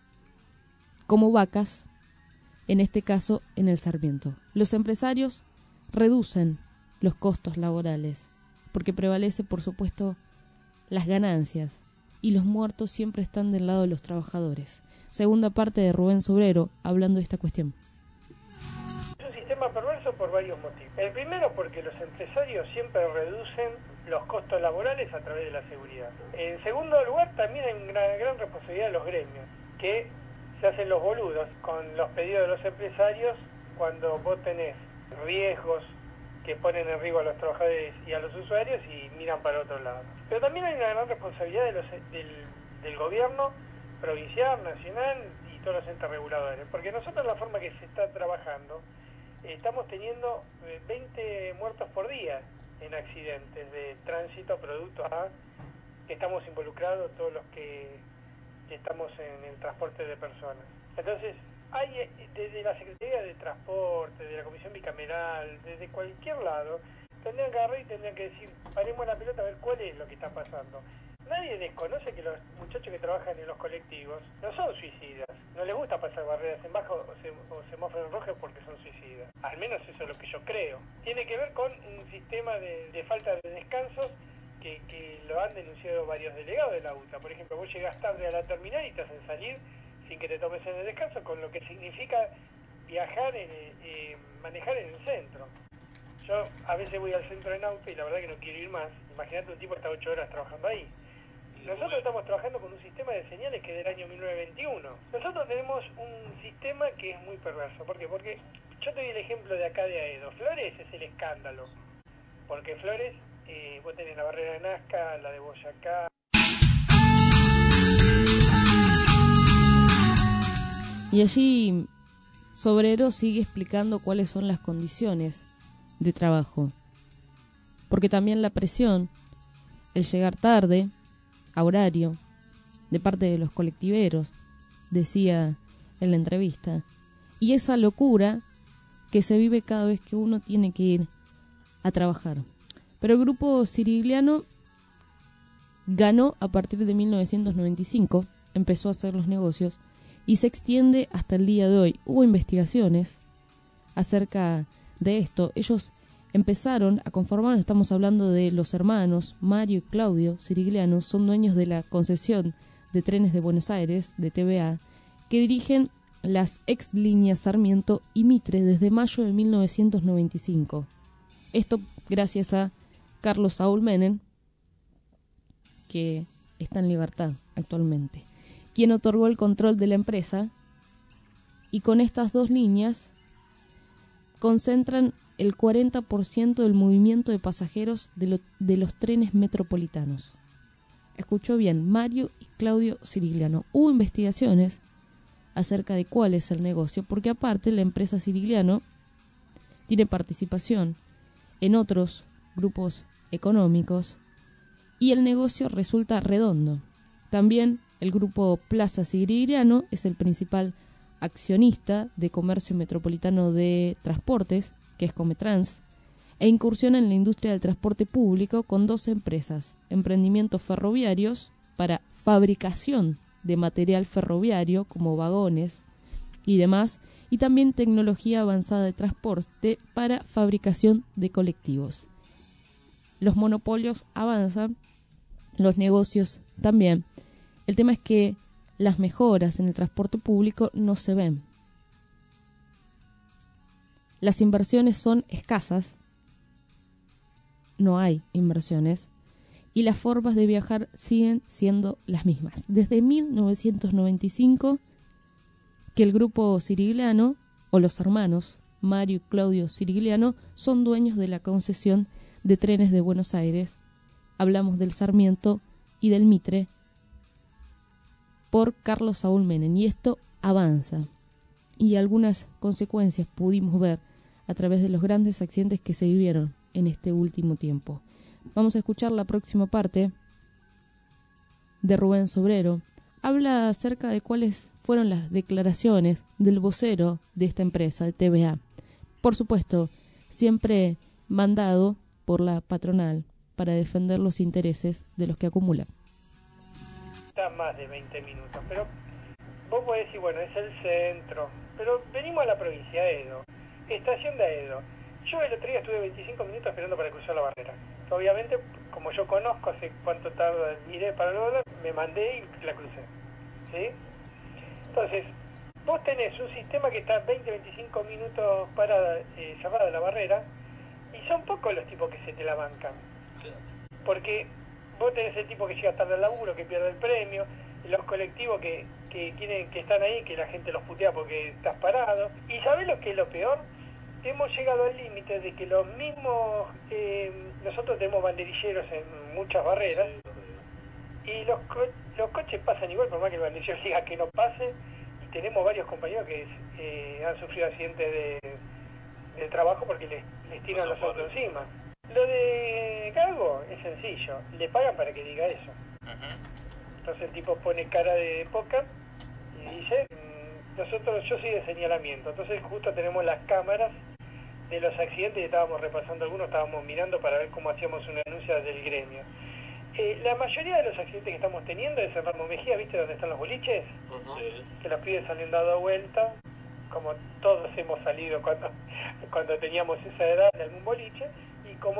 como vacas, en este caso en el Sarmiento. Los empresarios reducen los costos laborales, porque prevalece, por supuesto, las ganancias, y los muertos siempre están del lado de los trabajadores. Segunda parte de Rubén Sobrero, hablando de esta cuestión. Es un sistema perverso por varios motivos. El primero, porque los empresarios siempre reducen los costos laborales a través de la seguridad. En segundo lugar, también hay una gran responsabilidad de los gremios, que se hacen los boludos con los pedidos de los empresarios cuando vos tenés riesgos que ponen en riesgo a los trabajadores y a los usuarios y miran para otro lado. Pero también hay una gran responsabilidad del gobierno provincial, nacional y todos los entes reguladores, porque nosotros, la forma que se está trabajando, estamos teniendo 20 muertos por día en accidentes de tránsito producto a que estamos involucrados todos los que estamos en el transporte de personas. Entonces, hay desde la Secretaría de Transporte, de la Comisión Bicameral, desde cualquier lado, tendrían que agarrar y tendrían que decir, paremos la pelota a ver cuál es lo que está pasando. Nadie desconoce que los muchachos que trabajan en los colectivos no son suicidas, no les gusta pasar barreras en bajo o semáforos rojos porque son suicidas. Al menos eso es lo que yo creo. Tiene que ver con un sistema de falta de descansos que lo han denunciado varios delegados de la UTA. Por ejemplo, vos llegás tarde a la terminal y te hacen salir sin que te tomes en el descanso, con lo que significa viajar, manejar en el centro. Yo a veces voy al centro en auto y la verdad que no quiero ir más. Imagínate, un tipo está 8 horas trabajando ahí. Nosotros estamos trabajando con un sistema de señales que es del año 1921. Nosotros tenemos un sistema que es muy perverso. ¿Por qué? Porque yo te doy el ejemplo de acá de Aedo. Flores es el escándalo. Porque Flores, vos tenés la barrera de Nazca, la de Boyacá. Y allí Sobrero sigue explicando cuáles son las condiciones de trabajo. Porque también la presión, el llegar tarde, a horario, de parte de los colectiveros, decía en la entrevista, y esa locura que se vive cada vez que uno tiene que ir a trabajar. Pero el grupo Cirigliano ganó a partir de 1995, empezó a hacer los negocios y se extiende hasta el día de hoy. Hubo investigaciones acerca de esto. Ellos empezaron a conformar, estamos hablando de los hermanos Mario y Claudio Cirigliano, son dueños de la concesión de trenes de Buenos Aires, de TVA, que dirigen las ex líneas Sarmiento y Mitre desde mayo de 1995. Esto gracias a Carlos Saúl Menem, que está en libertad actualmente, quien otorgó el control de la empresa, y con estas dos líneas concentran el 40% del movimiento de pasajeros de los trenes metropolitanos. Escuchó bien, Mario y Claudio Cirigliano. Hubo investigaciones acerca de cuál es el negocio, porque aparte la empresa Cirigliano tiene participación en otros grupos económicos y el negocio resulta redondo. También el grupo Plaza Cirigliano es el principal accionista de Comercio Metropolitano de Transportes, que es Cometrans, e incursiona en la industria del transporte público con 2 empresas, emprendimientos ferroviarios para fabricación de material ferroviario como vagones y demás, y también tecnología avanzada de transporte para fabricación de colectivos. Los monopolios avanzan, los negocios también. El tema es que las mejoras en el transporte público no se ven. Las inversiones son escasas, no hay inversiones, y las formas de viajar siguen siendo las mismas. Desde 1995 que el grupo Cirigliano, o los hermanos Mario y Claudio Cirigliano, son dueños de la concesión de trenes de Buenos Aires. Hablamos del Sarmiento y del Mitre por Carlos Saúl Menem, y esto avanza. Y algunas consecuencias pudimos ver a través de los grandes accidentes que se vivieron en este último tiempo. Vamos a escuchar la próxima parte de Rubén Sobrero. Habla acerca de cuáles fueron las declaraciones del vocero de esta empresa, de TVA. Por supuesto, siempre mandado por la patronal para defender los intereses de los que acumulan. Está más de 20 minutos, pero vos podés decir, bueno, es el centro, pero venimos a la provincia de Edo, estación de Aedo. Yo el otro día estuve 25 minutos esperando para cruzar la barrera. Obviamente, como yo conozco hace cuánto tarda, miré para el dólar, me mandé y la crucé. ¿Sí? Entonces, vos tenés un sistema que está 20-25 minutos cerrada la barrera, y son pocos los tipos que se te la bancan. Porque vos tenés el tipo que llega tarde al laburo, que pierde el premio, los colectivos que están ahí, que la gente los putea porque estás parado. ¿Y sabés lo que es lo peor? Hemos llegado al límite de que los mismos, nosotros tenemos banderilleros en muchas barreras, y los coches pasan igual, por más que el banderillero diga que no pase, y tenemos varios compañeros que han sufrido accidentes de trabajo porque les tiran los autos encima. Lo de cargo es sencillo, le pagan para que diga eso. Entonces el tipo pone cara de póker y dice, yo soy de señalamiento. Entonces justo tenemos las cámaras de los accidentes y estábamos repasando algunos, estábamos mirando para ver cómo hacíamos una denuncia del gremio. La mayoría de los accidentes que estamos teniendo es en Ramos Mejía, ¿viste dónde están los boliches? Que los pibes salen dado vuelta, como todos hemos salido cuando teníamos esa edad de algún boliche, y como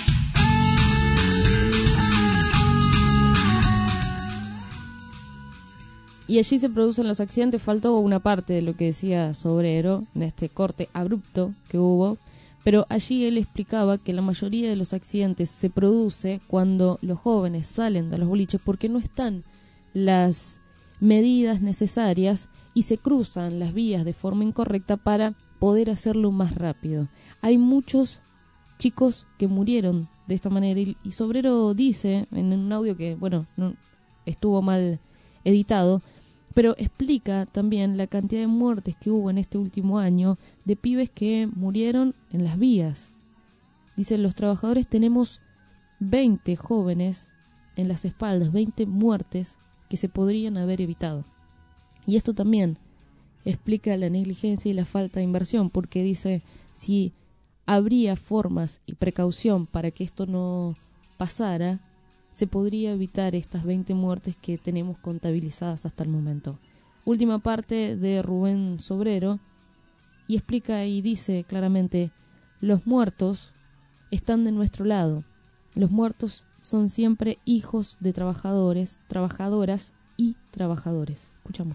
y allí se producen los accidentes. Faltó una parte de lo que decía Sobrero en este corte abrupto que hubo, pero allí él explicaba que la mayoría de los accidentes se produce cuando los jóvenes salen de los boliches porque no están las medidas necesarias y se cruzan las vías de forma incorrecta para poder hacerlo más rápido. Hay muchos chicos que murieron de esta manera, y Sobrero dice en un audio que, bueno, no estuvo mal editado, pero explica también la cantidad de muertes que hubo en este último año de pibes que murieron en las vías. Dicen, los trabajadores tenemos 20 jóvenes en las espaldas, 20 muertes que se podrían haber evitado. Y esto también explica la negligencia y la falta de inversión, porque dice, si habría formas y precaución para que esto no pasara, se podría evitar estas 20 muertes que tenemos contabilizadas hasta el momento. Última parte de Rubén Sobrero, y explica y dice claramente, los muertos están de nuestro lado. Los muertos son siempre hijos de trabajadores, trabajadoras y trabajadores. Escuchamos.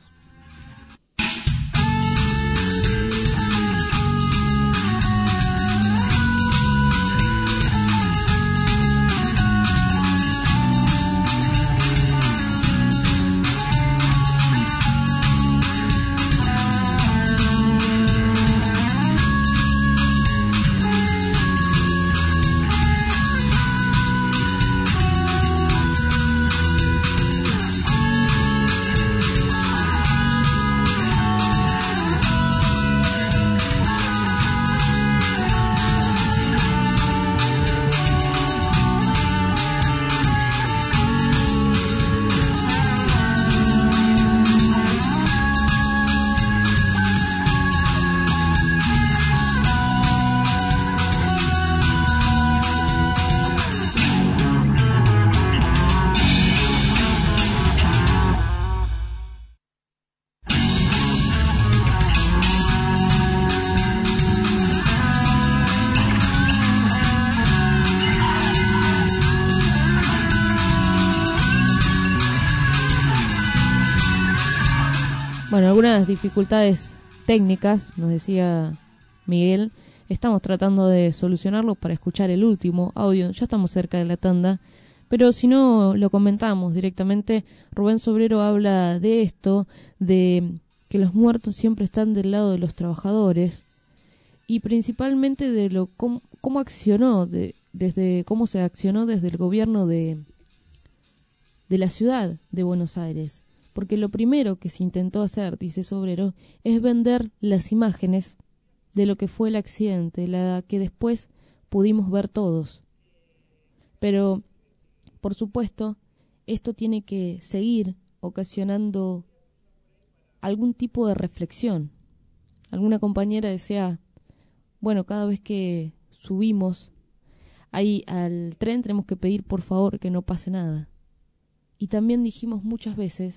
Bueno, algunas dificultades técnicas, nos decía Miguel. Estamos tratando de solucionarlo para escuchar el último audio. Ya estamos cerca de la tanda, pero si no, lo comentamos directamente. Rubén Sobrero habla de esto, de que los muertos siempre están del lado de los trabajadores, y principalmente de cómo accionó, desde cómo se accionó desde el gobierno de la ciudad de Buenos Aires. Porque lo primero que se intentó hacer, dice Sobrero, es vender las imágenes de lo que fue el accidente, la que después pudimos ver todos. Pero, por supuesto, esto tiene que seguir ocasionando algún tipo de reflexión. Alguna compañera decía, bueno, cada vez que subimos ahí al tren tenemos que pedir por favor que no pase nada. Y también dijimos muchas veces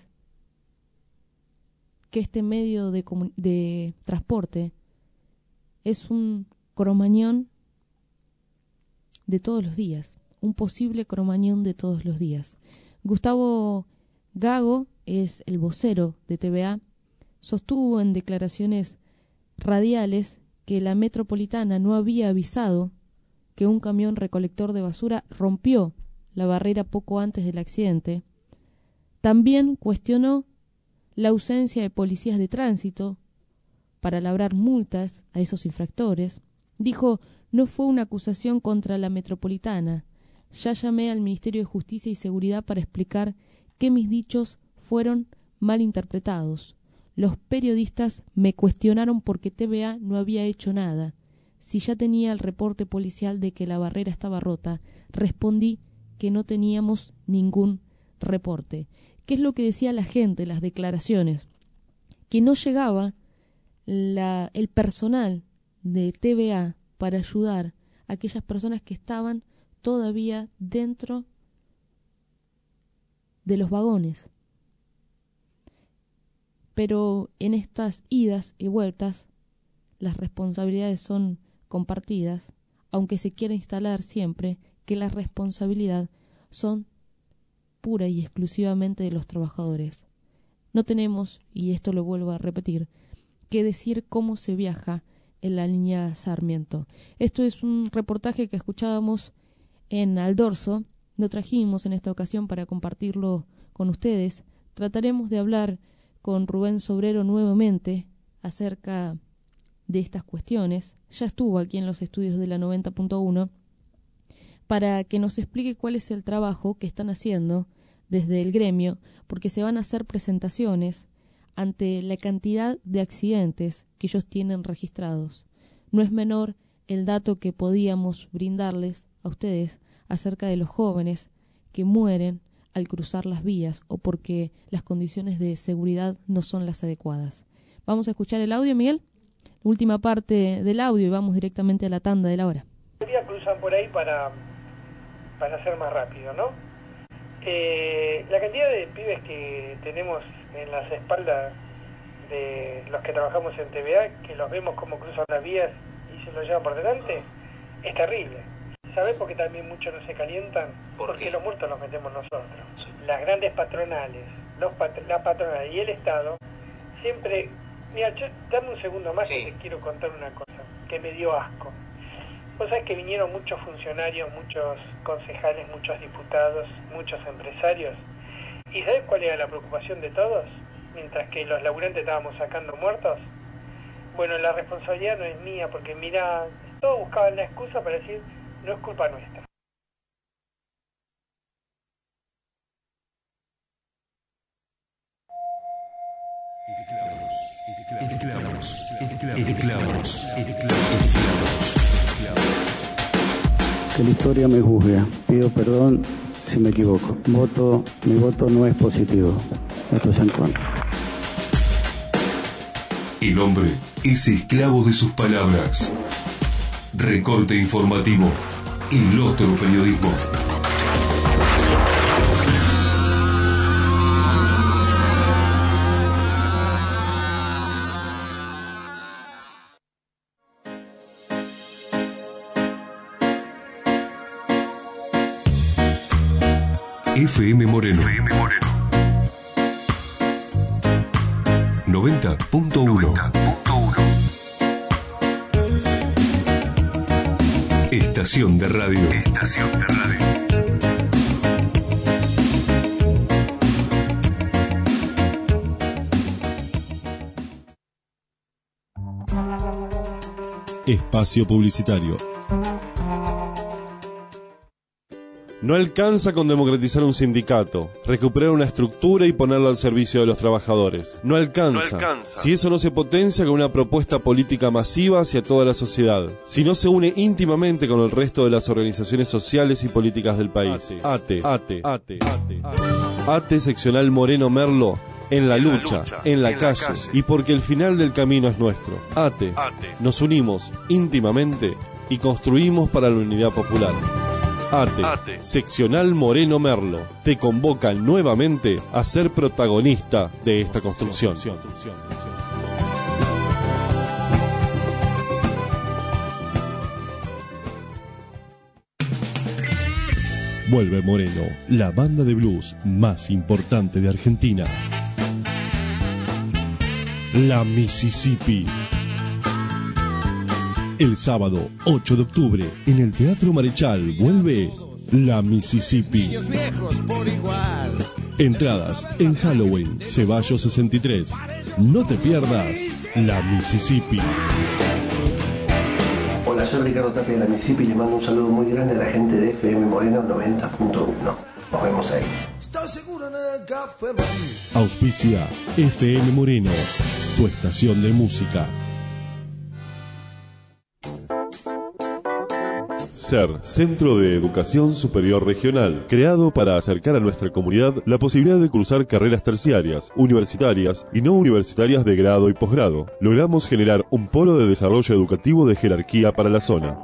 que este medio de transporte es un cromañón de todos los días, un posible cromañón de todos los días. Gustavo Gago es el vocero de TVA, sostuvo en declaraciones radiales que la Metropolitana no había avisado que un camión recolector de basura rompió la barrera poco antes del accidente. También cuestionó la ausencia de policías de tránsito para labrar multas a esos infractores. Dijo, no fue una acusación contra la Metropolitana. Ya llamé al Ministerio de Justicia y Seguridad para explicar que mis dichos fueron mal interpretados. Los periodistas me cuestionaron porque TVA no había hecho nada. Si ya tenía el reporte policial de que la barrera estaba rota, respondí que no teníamos ningún reporte. ¿Qué es lo que decía la gente, las declaraciones? Que no llegaba el personal de TVA para ayudar a aquellas personas que estaban todavía dentro de los vagones. Pero en estas idas y vueltas las responsabilidades son compartidas, aunque se quiera instalar siempre que la responsabilidad son pura y exclusivamente de los trabajadores. No tenemos, y esto lo vuelvo a repetir, que decir cómo se viaja en la línea Sarmiento. Esto es un reportaje que escuchábamos en Aldorso, lo trajimos en esta ocasión para compartirlo con ustedes. Trataremos de hablar con Rubén Sobrero nuevamente acerca de estas cuestiones. Ya estuvo aquí en los estudios de la 90.1 para que nos explique cuál es el trabajo que están haciendo desde el gremio, porque se van a hacer presentaciones ante la cantidad de accidentes que ellos tienen registrados. No es menor el dato que podíamos brindarles a ustedes acerca de los jóvenes que mueren al cruzar las vías o porque las condiciones de seguridad no son las adecuadas. Vamos a escuchar el audio, Miguel. La última parte del audio y vamos directamente a la tanda de la hora. Cruzan por ahí para ser más rápido, ¿no? La cantidad de pibes que tenemos en las espaldas de los que trabajamos en TVA, que los vemos como cruzan las vías y se los llevan por delante, es terrible. ¿Sabés por qué también muchos no se calientan? Porque los muertos los metemos nosotros. Sí. Las grandes patronales, la patronal y el Estado, siempre... Mira, dame un segundo más que te quiero contar una cosa que me dio asco. Vos sabés que vinieron muchos funcionarios, muchos concejales, muchos diputados, muchos empresarios. ¿Y sabés cuál era la preocupación de todos? Mientras que los laburantes estábamos sacando muertos. Bueno, la responsabilidad no es mía, porque mirá, todos buscaban la excusa para decir, no es culpa nuestra. Que la historia me juzgue. Pido perdón si me equivoco. Mi voto no es positivo. Esto es en contra. El hombre es esclavo de sus palabras. Recorte informativo. El otro periodismo. FM Moreno. 90.1. 90.1. Estación de radio. Estación de radio. Espacio publicitario. No alcanza con democratizar un sindicato, recuperar una estructura y ponerlo al servicio de los trabajadores. No alcanza. Si eso no se potencia con una propuesta política masiva hacia toda la sociedad. Si no se une íntimamente con el resto de las organizaciones sociales y políticas del país. ATE seccional Moreno Merlo. En la lucha, en la calle, y porque el final del camino es nuestro. ATE. Nos unimos íntimamente y construimos para la unidad popular. ATE, seccional Moreno Merlo, te convoca nuevamente a ser protagonista de esta construcción. Vuelve Moreno, la banda de blues más importante de Argentina. La Mississippi. El sábado 8 de octubre en el Teatro Marechal vuelve La Mississippi. Entradas en Halloween, Ceballos 63. No te pierdas La Mississippi. Hola, soy Ricardo Tapia de La Mississippi y les mando un saludo muy grande a la gente de FM Moreno 90.1. Nos vemos ahí. Auspicia FM Moreno, tu estación de música. SER, Centro de Educación Superior Regional, creado para acercar a nuestra comunidad la posibilidad de cursar carreras terciarias, universitarias y no universitarias de grado y posgrado. Logramos generar un polo de desarrollo educativo de jerarquía para la zona.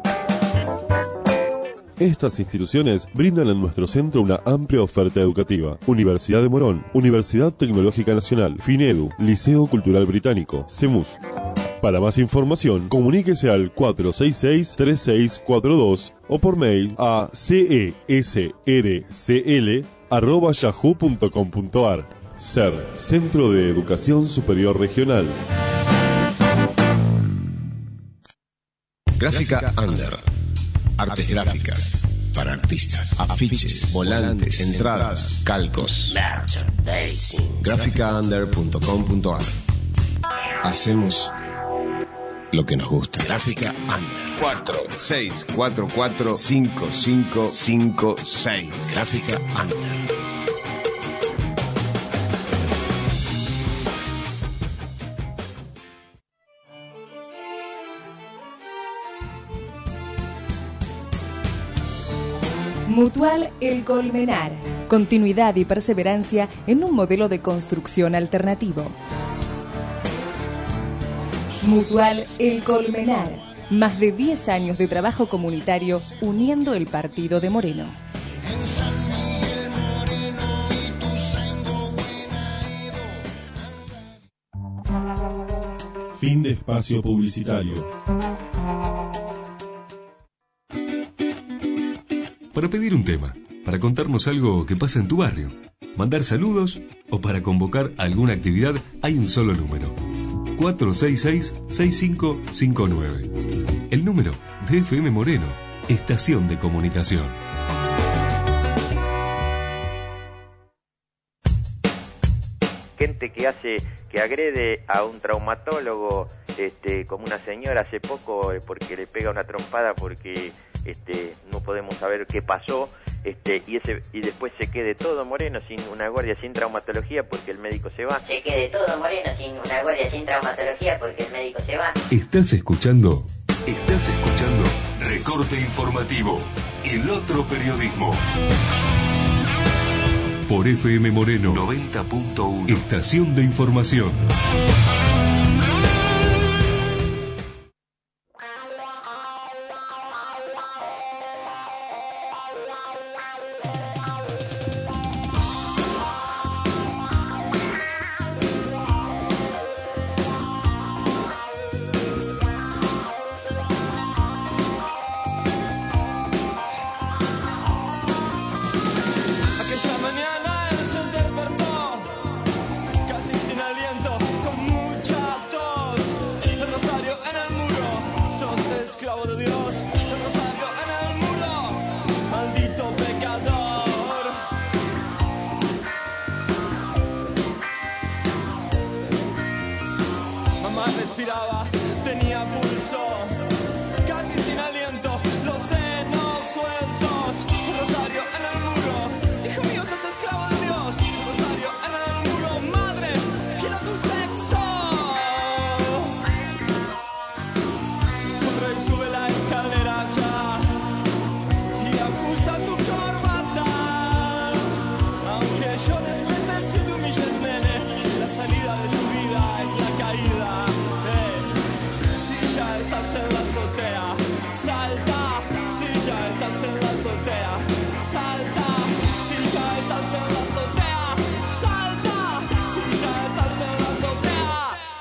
Estas instituciones brindan en nuestro centro una amplia oferta educativa. Universidad de Morón, Universidad Tecnológica Nacional, FINEDU, Liceo Cultural Británico, CEMUS. Para más información, comuníquese al 466-3642 o por mail a cesrcl@yahoo.com.ar. SER, Centro de Educación Superior Regional. Gráfica Under. Artes gráficas para artistas, afiches, volantes, entradas, calcos. Gráficaunder.com.ar. Hacemos lo que nos gusta. Gráfica Under. 46445556. Gráfica Under. Mutual El Colmenar. Continuidad y perseverancia en un modelo de construcción alternativo. Mutual El Colmenar. Más de 10 años de trabajo comunitario uniendo el partido de Moreno. Fin de espacio publicitario. Para pedir un tema, para contarnos algo que pasa en tu barrio, mandar saludos o para convocar alguna actividad, hay un solo número: 466-6559. El número de FM Moreno, estación de comunicación. Gente que agrede a un traumatólogo, como una señora hace poco, porque le pega una trompada porque no podemos saber qué pasó, y después se quede todo Moreno sin una guardia sin traumatología porque el médico se va. Se quede todo Moreno sin una guardia sin traumatología porque el médico se va. Estás escuchando Recorte Informativo, el otro periodismo. Por FM Moreno 90.1, estación de información. Aquella mañana él se despertó, casi sin aliento, con azotea, salta, si ya estás en la azotea, salta, si ya estás en la azotea.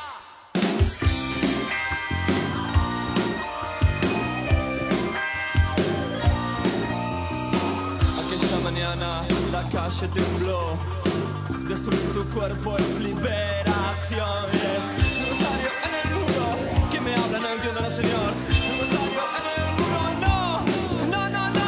Aquella mañana la calle tembló, destruir tu cuerpo es liberación. Un rosario en el muro, que me habla no entiendo la señor. Un rosario en el muro, no, no, no, no.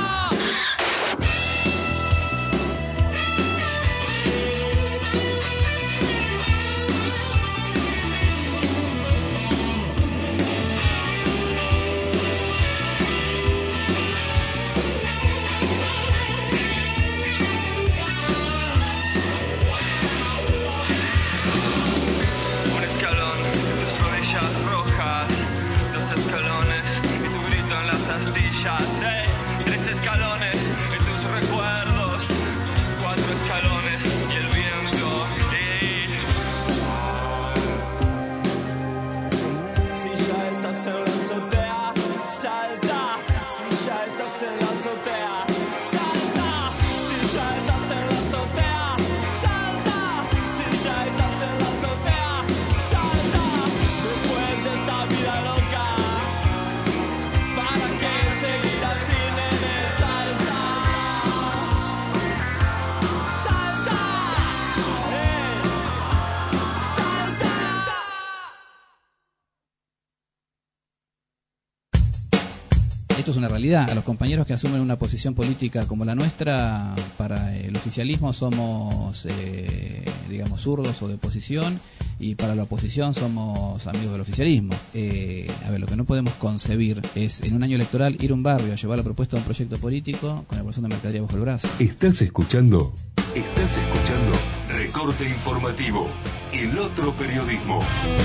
Rojas, 2 escalones y tu grito en las astillas, 3 escalones y tus recuerdos, 4 escalones y el viento. Si ya estás en la azotea, salta. Si ya estás en la azotea, salta. Si ya estás en la azotea, salta. Si ya estás en la azotea, salta. Después de esta vida loca, ¿para qué seguir así, nene? Salsa, salsa, salsa. Esto es una realidad. A los compañeros que asumen una posición política como la nuestra, para el oficialismo somos, digamos, zurdos o de oposición, y para la oposición somos amigos del oficialismo. A ver, lo que no podemos concebir es en un año electoral ir a un barrio a llevar la propuesta de un proyecto político con la bolsón de mercadería bajo el brazo. ¿Estás escuchando Recorte Informativo, el otro periodismo?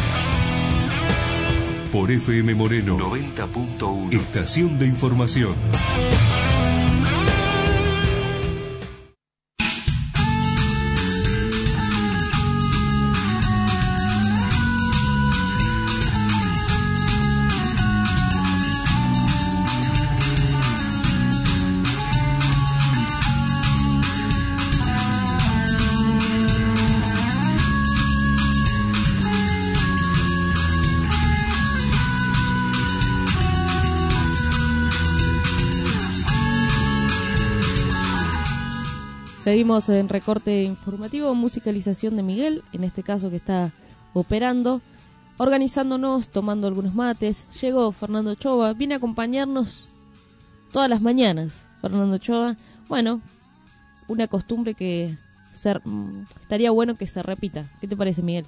Por FM Moreno 90.1, estación de información. Seguimos en Recorte Informativo, musicalización de Miguel, en este caso que está operando, organizándonos, tomando algunos mates. Llegó Fernando Ochoa, viene a acompañarnos todas las mañanas. Fernando Ochoa, bueno, una costumbre que estaría bueno que se repita. ¿Qué te parece, Miguel?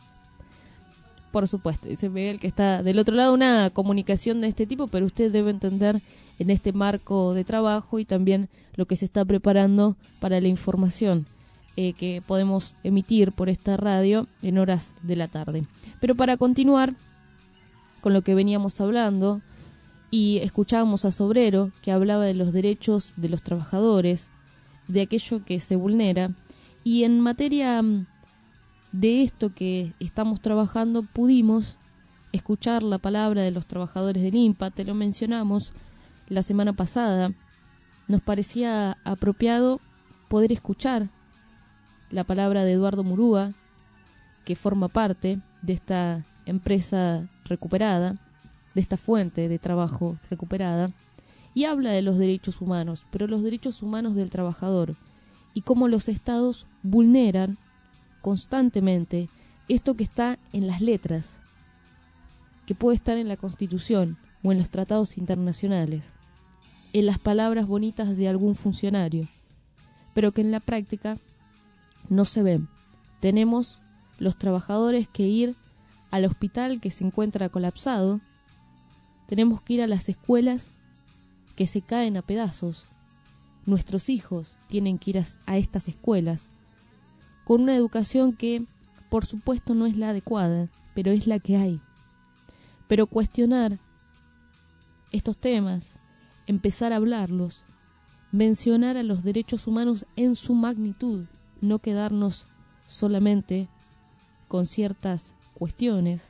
Por supuesto, dice Miguel que está del otro lado, una comunicación de este tipo, pero usted debe entender en este marco de trabajo y también lo que se está preparando para la información que podemos emitir por esta radio en horas de la tarde. Pero para continuar con lo que veníamos hablando, y escuchábamos a Sobrero que hablaba de los derechos de los trabajadores, de aquello que se vulnera, y en materia de esto que estamos trabajando pudimos escuchar la palabra de los trabajadores del INPA. Te lo mencionamos la semana pasada. Nos parecía apropiado poder escuchar la palabra de Eduardo Murúa, que forma parte de esta empresa recuperada, de esta fuente de trabajo recuperada, y habla de los derechos humanos, pero los derechos humanos del trabajador, y cómo los estados vulneran constantemente esto que está en las letras, que puede estar en la Constitución o en los tratados internacionales, en las palabras bonitas de algún funcionario, pero que en la práctica no se ven. Tenemos los trabajadores que ir al hospital que se encuentra colapsado, tenemos que ir a las escuelas que se caen a pedazos, nuestros hijos tienen que ir a estas escuelas, con una educación que, por supuesto, no es la adecuada, pero es la que hay. Pero cuestionar estos temas, empezar a hablarlos, mencionar a los derechos humanos en su magnitud, no quedarnos solamente con ciertas cuestiones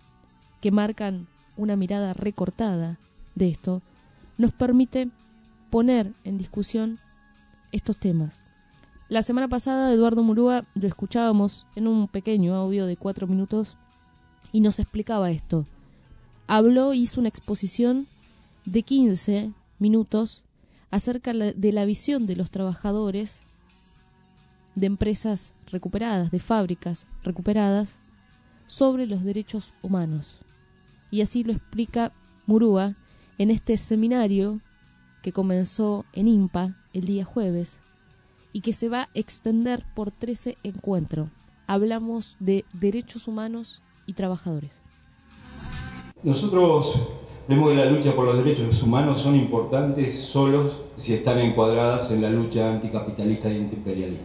que marcan una mirada recortada de esto, nos permite poner en discusión estos temas. La semana pasada Eduardo Murúa lo escuchábamos en un pequeño audio de 4 minutos y nos explicaba esto. Hizo una exposición de 15 minutos acerca de la visión de los trabajadores de empresas recuperadas, de fábricas recuperadas, sobre los derechos humanos. Y así lo explica Murúa en este seminario que comenzó en INPA el día jueves y que se va a extender por 13 encuentros. Hablamos de derechos humanos y trabajadores. Nosotros vemos que la lucha por los derechos humanos son importantes solos si están encuadradas en la lucha anticapitalista y antiimperialista.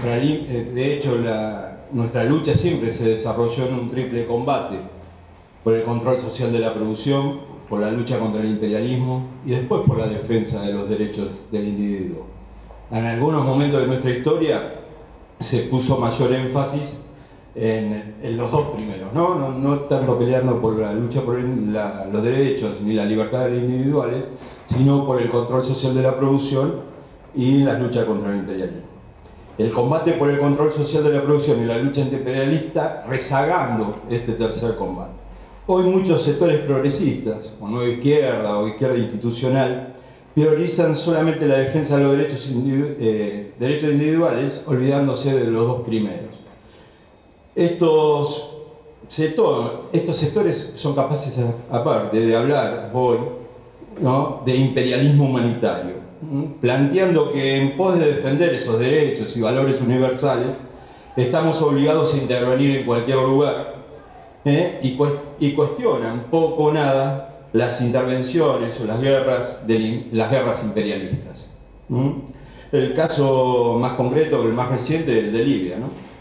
Nuestra lucha siempre se desarrolló en un triple combate: por el control social de la producción, por la lucha contra el imperialismo y después por la defensa de los derechos del individuo. En algunos momentos de nuestra historia se puso mayor énfasis en los dos primeros, no tanto peleando por la lucha por los derechos ni la libertad de los individuales, sino por el control social de la producción y la lucha contra el imperialismo. El combate por el control social de la producción y la lucha antiimperialista rezagando este tercer combate. Hoy muchos sectores progresistas, o nueva izquierda o izquierda institucional, priorizan solamente la defensa de los derechos individuales, olvidándose de los dos primeros. Estos sectores son capaces, aparte de hablar hoy, de imperialismo humanitario, planteando que en pos de defender esos derechos y valores universales estamos obligados a intervenir en cualquier lugar, y cuestionan poco o nada las intervenciones o las guerras imperialistas. El caso más concreto, el más reciente, el de Libia,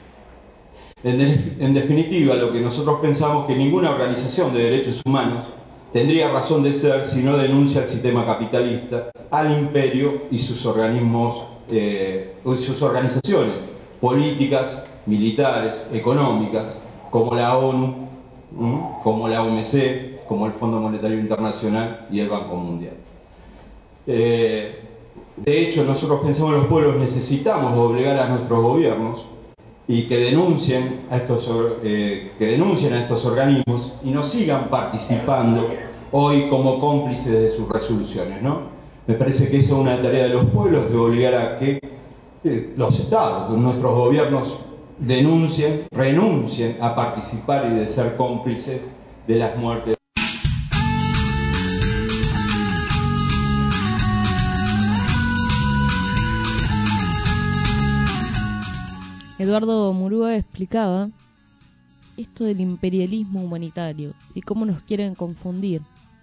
En definitiva, lo que nosotros pensamos que ninguna organización de derechos humanos tendría razón de ser si no denuncia el sistema capitalista, al imperio y sus organismos, sus organizaciones políticas, militares, económicas, como la ONU, como la OMC, como el Fondo Monetario Internacional y el Banco Mundial. De hecho, nosotros pensamos que los pueblos necesitamos obligar a nuestros gobiernos y que denuncien a estos organismos y no sigan participando hoy como cómplices de sus resoluciones, Me parece que esa es una tarea de los pueblos, de obligar a que los estados, nuestros gobiernos, renuncien a participar y de ser cómplices de las muertes. Eduardo Murúa explicaba esto del imperialismo humanitario y cómo nos quieren confundir.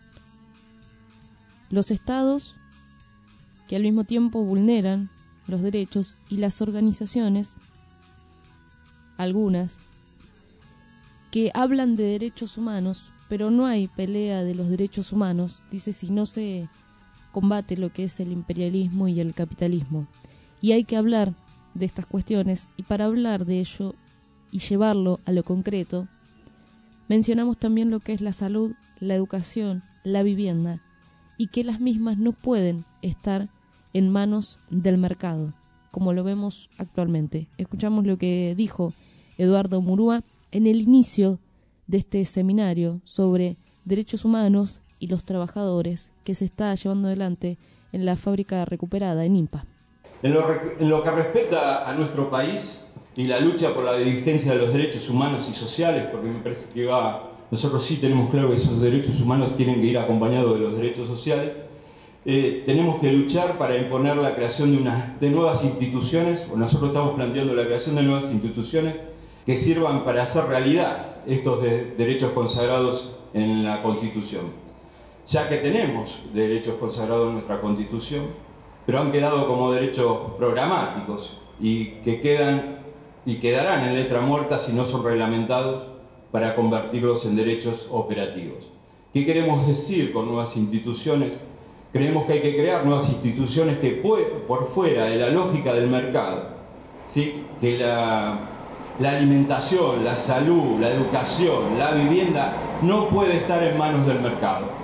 Los estados que al mismo tiempo vulneran los derechos y las organizaciones, algunas, que hablan de derechos humanos, pero no hay pelea de los derechos humanos, dice, si no se combate lo que es el imperialismo y el capitalismo. Y hay que hablar de estas cuestiones, y para hablar de ello y llevarlo a lo concreto, mencionamos también lo que es la salud, la educación, la vivienda, y que las mismas no pueden estar en manos del mercado, como lo vemos actualmente. Escuchamos lo que dijo Eduardo Murúa en el inicio de este seminario sobre derechos humanos y los trabajadores que se está llevando adelante en la fábrica recuperada en INPA. En lo que respecta a nuestro país y la lucha por la vigencia de los derechos humanos y sociales, porque me parece que nosotros sí tenemos claro que esos derechos humanos tienen que ir acompañados de los derechos sociales, tenemos que luchar para imponer la creación de nuevas instituciones, o nosotros estamos planteando la creación de nuevas instituciones que sirvan para hacer realidad estos derechos consagrados en la Constitución. Ya que tenemos derechos consagrados en nuestra Constitución, pero han quedado como derechos programáticos y que quedarán en letra muerta si no son reglamentados para convertirlos en derechos operativos. ¿Qué queremos decir con nuevas instituciones? Creemos que hay que crear nuevas instituciones que por fuera de la lógica del mercado, ¿sí? Que la alimentación, la salud, la educación, la vivienda no puede estar en manos del mercado,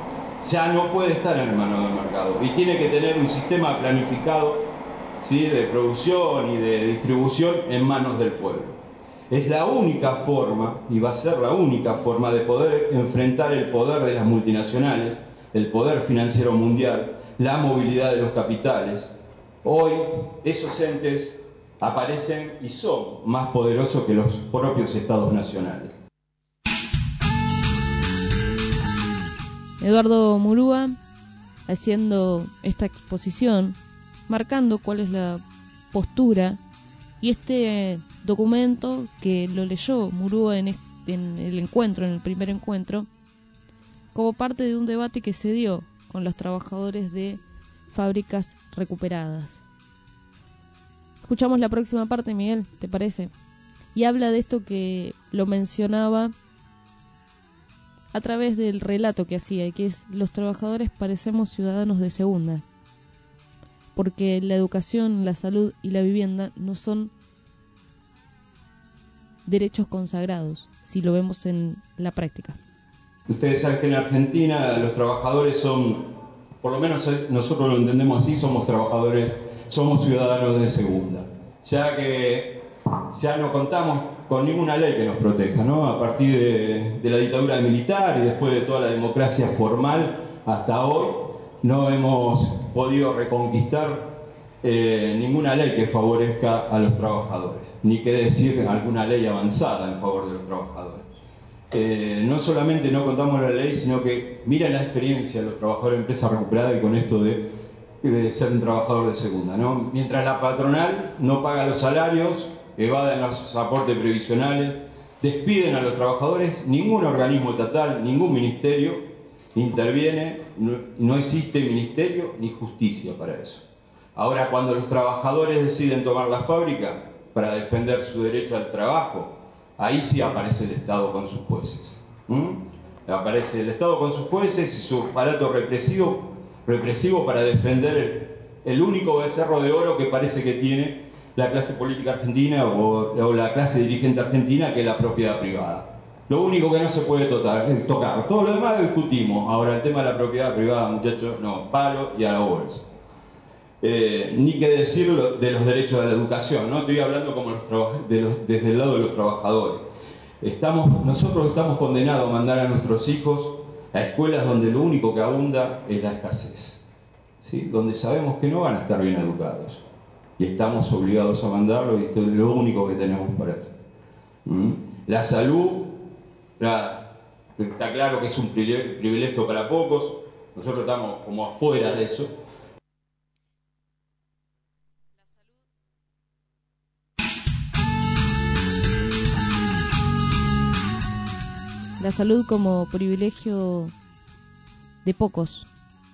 ya no puede estar en manos del mercado y tiene que tener un sistema planificado, ¿sí?, de producción y de distribución en manos del pueblo. Es la única forma, y va a ser la única forma, de poder enfrentar el poder de las multinacionales, el poder financiero mundial, la movilidad de los capitales. Hoy esos entes aparecen y son más poderosos que los propios estados nacionales. Eduardo Murúa haciendo esta exposición, marcando cuál es la postura, y este documento que lo leyó Murúa en el encuentro, en el primer encuentro, como parte de un debate que se dio con los trabajadores de fábricas recuperadas. Escuchamos la próxima parte, Miguel, ¿te parece? Y habla de esto que lo mencionaba a través del relato que hacía, que es: los trabajadores parecemos ciudadanos de segunda, porque la educación, la salud y la vivienda no son derechos consagrados, si lo vemos en la práctica. Ustedes saben que en Argentina los trabajadores son, por lo menos nosotros lo entendemos así, somos trabajadores, somos ciudadanos de segunda, ya que ya no contamos con ninguna ley que nos proteja, ¿no? A partir de la dictadura militar y después de toda la democracia formal hasta hoy, no hemos podido reconquistar ninguna ley que favorezca a los trabajadores, ni qué decir alguna ley avanzada en favor de los trabajadores. No solamente no contamos con la ley, sino que miren la experiencia de los trabajadores de empresas recuperadas y con esto de ser un trabajador de segunda, ¿no? Mientras la patronal no paga los salarios, evaden los aportes previsionales, despiden a los trabajadores, ningún organismo estatal, ningún ministerio interviene, no existe ministerio ni justicia para eso. Ahora, cuando los trabajadores deciden tomar la fábrica para defender su derecho al trabajo, ahí sí aparece el Estado con sus jueces. Aparece el Estado con sus jueces y su aparato represivo para defender el único becerro de oro que parece que tiene la clase política argentina o la clase dirigente argentina, que es la propiedad privada. Lo único que no se puede tocar. Todo lo demás lo discutimos. Ahora, el tema de la propiedad privada, muchachos, no, palo y a la bolsa. Ni que decir de los derechos de la educación, ¿no? Estoy hablando como desde el lado de los trabajadores. Nosotros estamos condenados a mandar a nuestros hijos a escuelas donde lo único que abunda es la escasez, ¿sí? Donde sabemos que no van a estar bien educados y estamos obligados a mandarlo, y esto es lo único que tenemos para hacer. La salud, está claro que es un privilegio para pocos, nosotros estamos como afuera de eso. La salud como privilegio de pocos.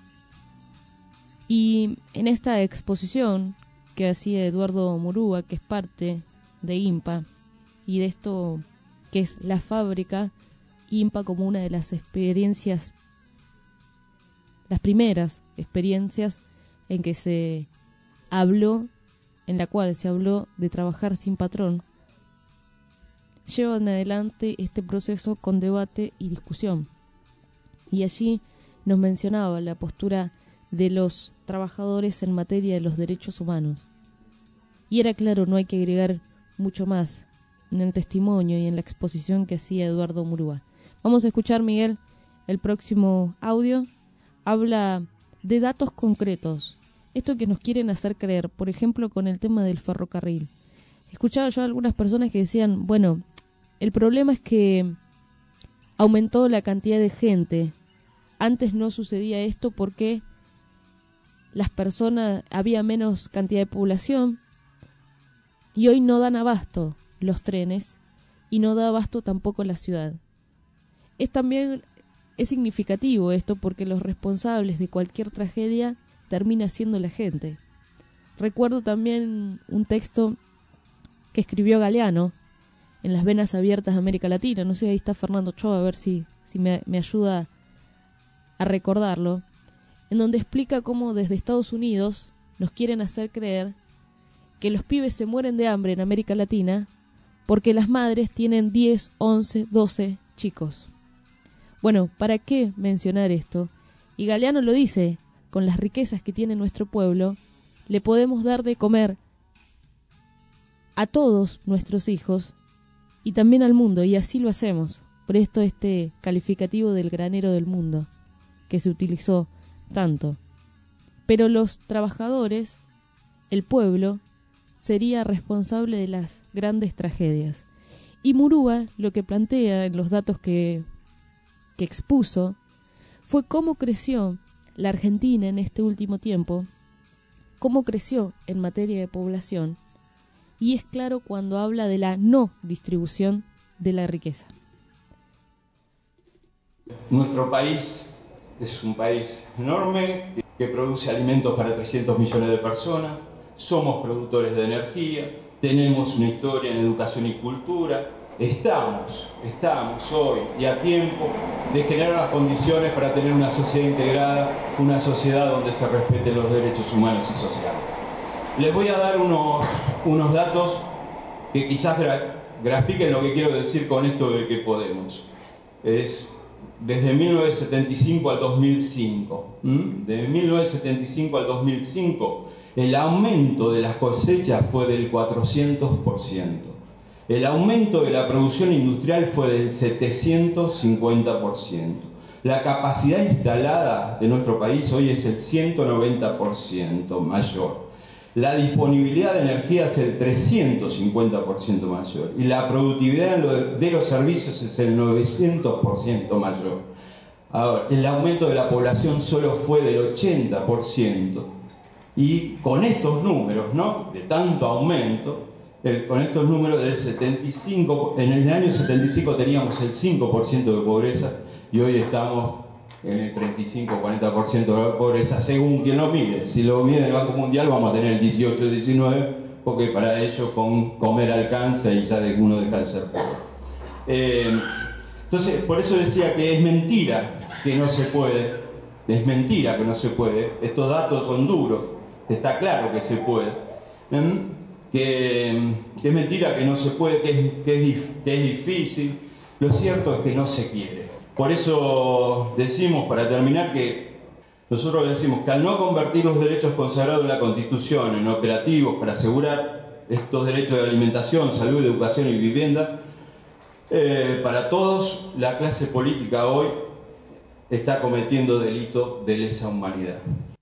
Y en esta exposición que hacía Eduardo Murúa, que es parte de INPA, y de esto que es la fábrica, INPA como una de las experiencias, las primeras experiencias en que se habló, en la cual se habló de trabajar sin patrón, llevan adelante este proceso con debate y discusión. Y allí nos mencionaba la postura de los trabajadores en materia de los derechos humanos. Y era claro, no hay que agregar mucho más en el testimonio y en la exposición que hacía Eduardo Murúa. Vamos a escuchar, Miguel, el próximo audio. Habla de datos concretos, esto que nos quieren hacer creer, por ejemplo, con el tema del ferrocarril. Escuchaba yo a algunas personas que decían, bueno, el problema es que aumentó la cantidad de gente. Antes no sucedía esto porque había menos cantidad de población, y hoy no dan abasto los trenes y no da abasto tampoco la ciudad. Es significativo esto porque los responsables de cualquier tragedia termina siendo la gente. Recuerdo también un texto que escribió Galeano en Las Venas Abiertas de América Latina. No sé, ahí está Fernando Ochoa, a ver si me ayuda a recordarlo, en donde explica cómo desde Estados Unidos nos quieren hacer creer que los pibes se mueren de hambre en América Latina porque las madres tienen 10, 11, 12 chicos. Bueno, ¿para qué mencionar esto? Y Galeano lo dice, con las riquezas que tiene nuestro pueblo, le podemos dar de comer a todos nuestros hijos y también al mundo, y así lo hacemos. Por esto este calificativo del granero del mundo, que se utilizó tanto. Pero los trabajadores, el pueblo, sería responsable de las grandes tragedias. Y Murúa lo que plantea en los datos que expuso fue cómo creció la Argentina en este último tiempo, cómo creció en materia de población, y es claro cuando habla de la no distribución de la riqueza. Nuestro país es un país enorme que produce alimentos para 300 millones de personas, somos productores de energía, tenemos una historia en educación y cultura, estamos hoy y a tiempo de generar las condiciones para tener una sociedad integrada, una sociedad donde se respeten los derechos humanos y sociales. Les voy a dar unos datos que quizás grafiquen lo que quiero decir con esto de que podemos. Es desde 1975 al 2005. De 1975 al 2005, el aumento de las cosechas fue del 400%. El aumento de la producción industrial fue del 750%. La capacidad instalada de nuestro país hoy es el 190% mayor. La disponibilidad de energía es el 350% mayor. Y la productividad de los servicios es el 900% mayor. Ahora, el aumento de la población solo fue del 80%. Y con estos números, ¿no?, de tanto aumento, con estos números del 75, en el año 75 teníamos el 5% de pobreza y hoy estamos en el 35-40% de pobreza, según quien lo mide. Si lo mide el Banco Mundial vamos a tener el 18-19, porque para ellos con comer alcanza y ya uno deja de ser pobre. Entonces, por eso decía que es mentira que no se puede, es mentira que no se puede, estos datos son duros, está claro que se puede, que es mentira que no se puede, que es difícil, lo cierto es que no se quiere. Por eso decimos, para terminar, que nosotros decimos que al no convertir los derechos consagrados en la Constitución en operativos para asegurar estos derechos de alimentación, salud, educación y vivienda, para todos, la clase política hoy está cometiendo delitos de lesa humanidad.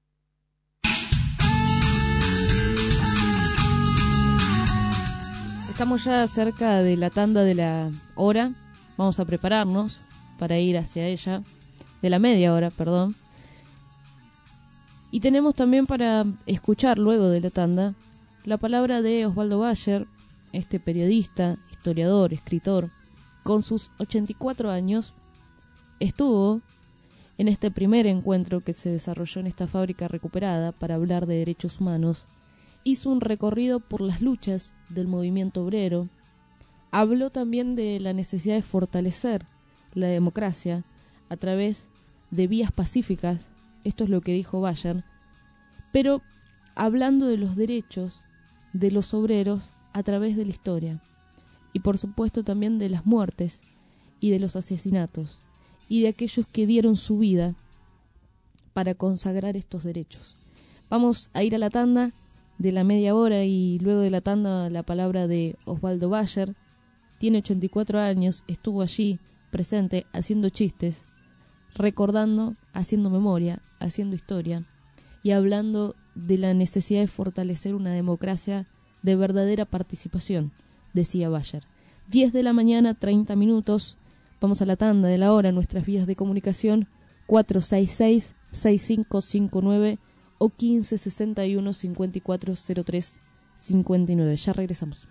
Estamos ya cerca de la tanda de la hora, vamos a prepararnos para ir hacia ella, de la media hora, perdón. Y tenemos también para escuchar luego de la tanda la palabra de Osvaldo Bayer, este periodista, historiador, escritor, con sus 84 años, estuvo en este primer encuentro que se desarrolló en esta fábrica recuperada para hablar de derechos humanos. Hizo un recorrido por las luchas del movimiento obrero, habló también de la necesidad de fortalecer la democracia a través de vías pacíficas, esto es lo que dijo Bayer, pero hablando de los derechos de los obreros a través de la historia, y por supuesto también de las muertes y de los asesinatos, y de aquellos que dieron su vida para consagrar estos derechos. Vamos a ir a la tanda de la media hora y luego de la tanda la palabra de Osvaldo Bayer. Tiene 84 años, estuvo allí presente haciendo chistes, recordando, haciendo memoria, haciendo historia y hablando de la necesidad de fortalecer una democracia de verdadera participación, decía Bayer. 10 de la mañana, 30 minutos, vamos a la tanda de la hora, nuestras vías de comunicación 466-6559 o 1561-5403-59. Ya regresamos.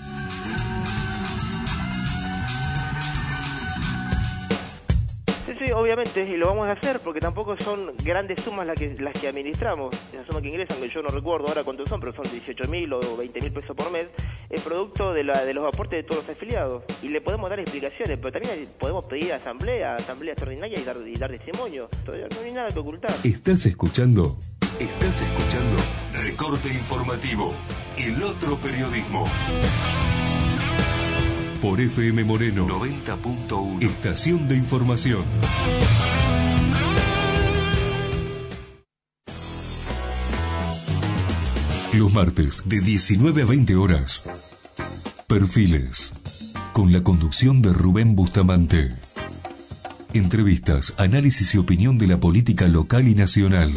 Sí, obviamente, y lo vamos a hacer porque tampoco son grandes sumas las que administramos. Esas sumas que ingresan, que yo no recuerdo ahora cuántos son, pero son 18.000 o 20.000 pesos por mes, es producto de los aportes de todos los afiliados. Y le podemos dar explicaciones, pero también podemos pedir asamblea extraordinaria y dar testimonio. Todavía no hay nada que ocultar. ¿Estás escuchando Recorte Informativo, el otro periodismo? Por FM Moreno 90.1, Estación de Información. Los martes de 19 a 20 horas. Perfiles. Con la conducción de Rubén Bustamante. Entrevistas, análisis y opinión de la política local y nacional.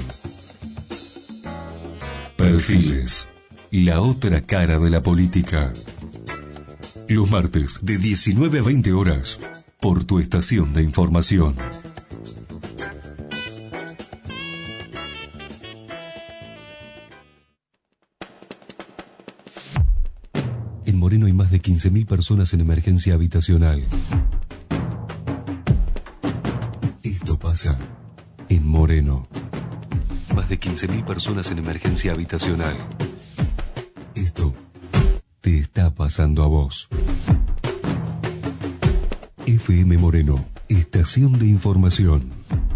Perfiles. La otra cara de la política. Los martes de 19 a 20 horas. Por tu estación de información. En Moreno hay más de 15.000 personas en emergencia habitacional. Esto pasa en Moreno. Más de 15.000 personas en emergencia habitacional. Esto te está pasando a vos. FM Moreno, estación de información.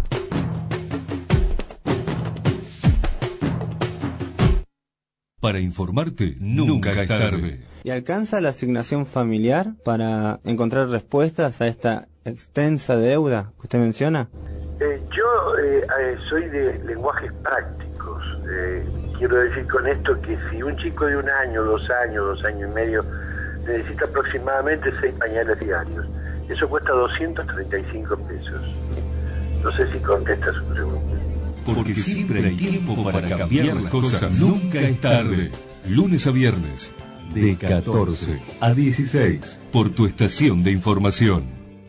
Para informarte, nunca es tarde. ¿Y alcanza la asignación familiar para encontrar respuestas a esta extensa deuda que usted menciona? Yo soy de lenguajes prácticos. Quiero decir con esto que si un chico de 1 año, 2 años, 2 años y medio necesita aproximadamente 6 pañales diarios, eso cuesta 235 pesos. No sé si contesta su pregunta. Porque siempre hay tiempo para cambiar las cosas. Nunca es tarde. Lunes a viernes, de 14 a 16, por tu estación de información.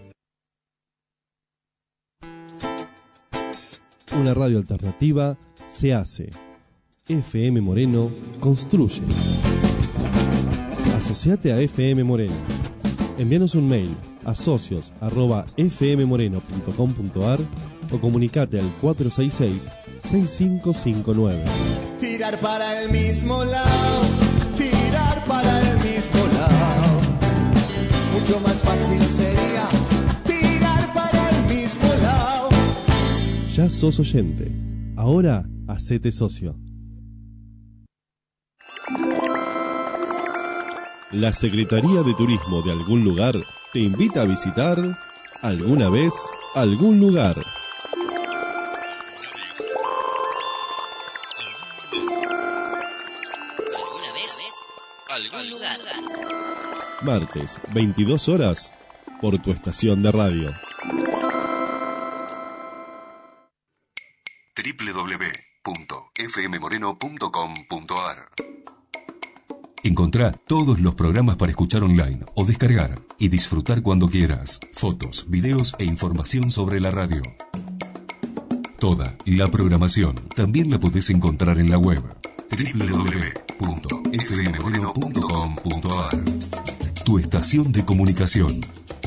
Una radio alternativa se hace. FM Moreno construye. Asociate a FM Moreno. Envíanos un mail a socios@fmmoreno.com.ar o comunicate al 466-6559. Tirar para el mismo lado, tirar para el mismo lado. Mucho más fácil sería tirar para el mismo lado. Ya sos oyente. Ahora hacete socio. La Secretaría de Turismo de algún lugar te invita a visitar alguna vez algún lugar. Algún lugar. Martes, 22 horas, por tu estación de radio. www.fmmoreno.com.ar. Encontrá todos los programas para escuchar online o descargar y disfrutar cuando quieras. Fotos, videos e información sobre la radio. Toda la programación también la podés encontrar en la web www.fmmoreno.com.ar. Tu estación de comunicación.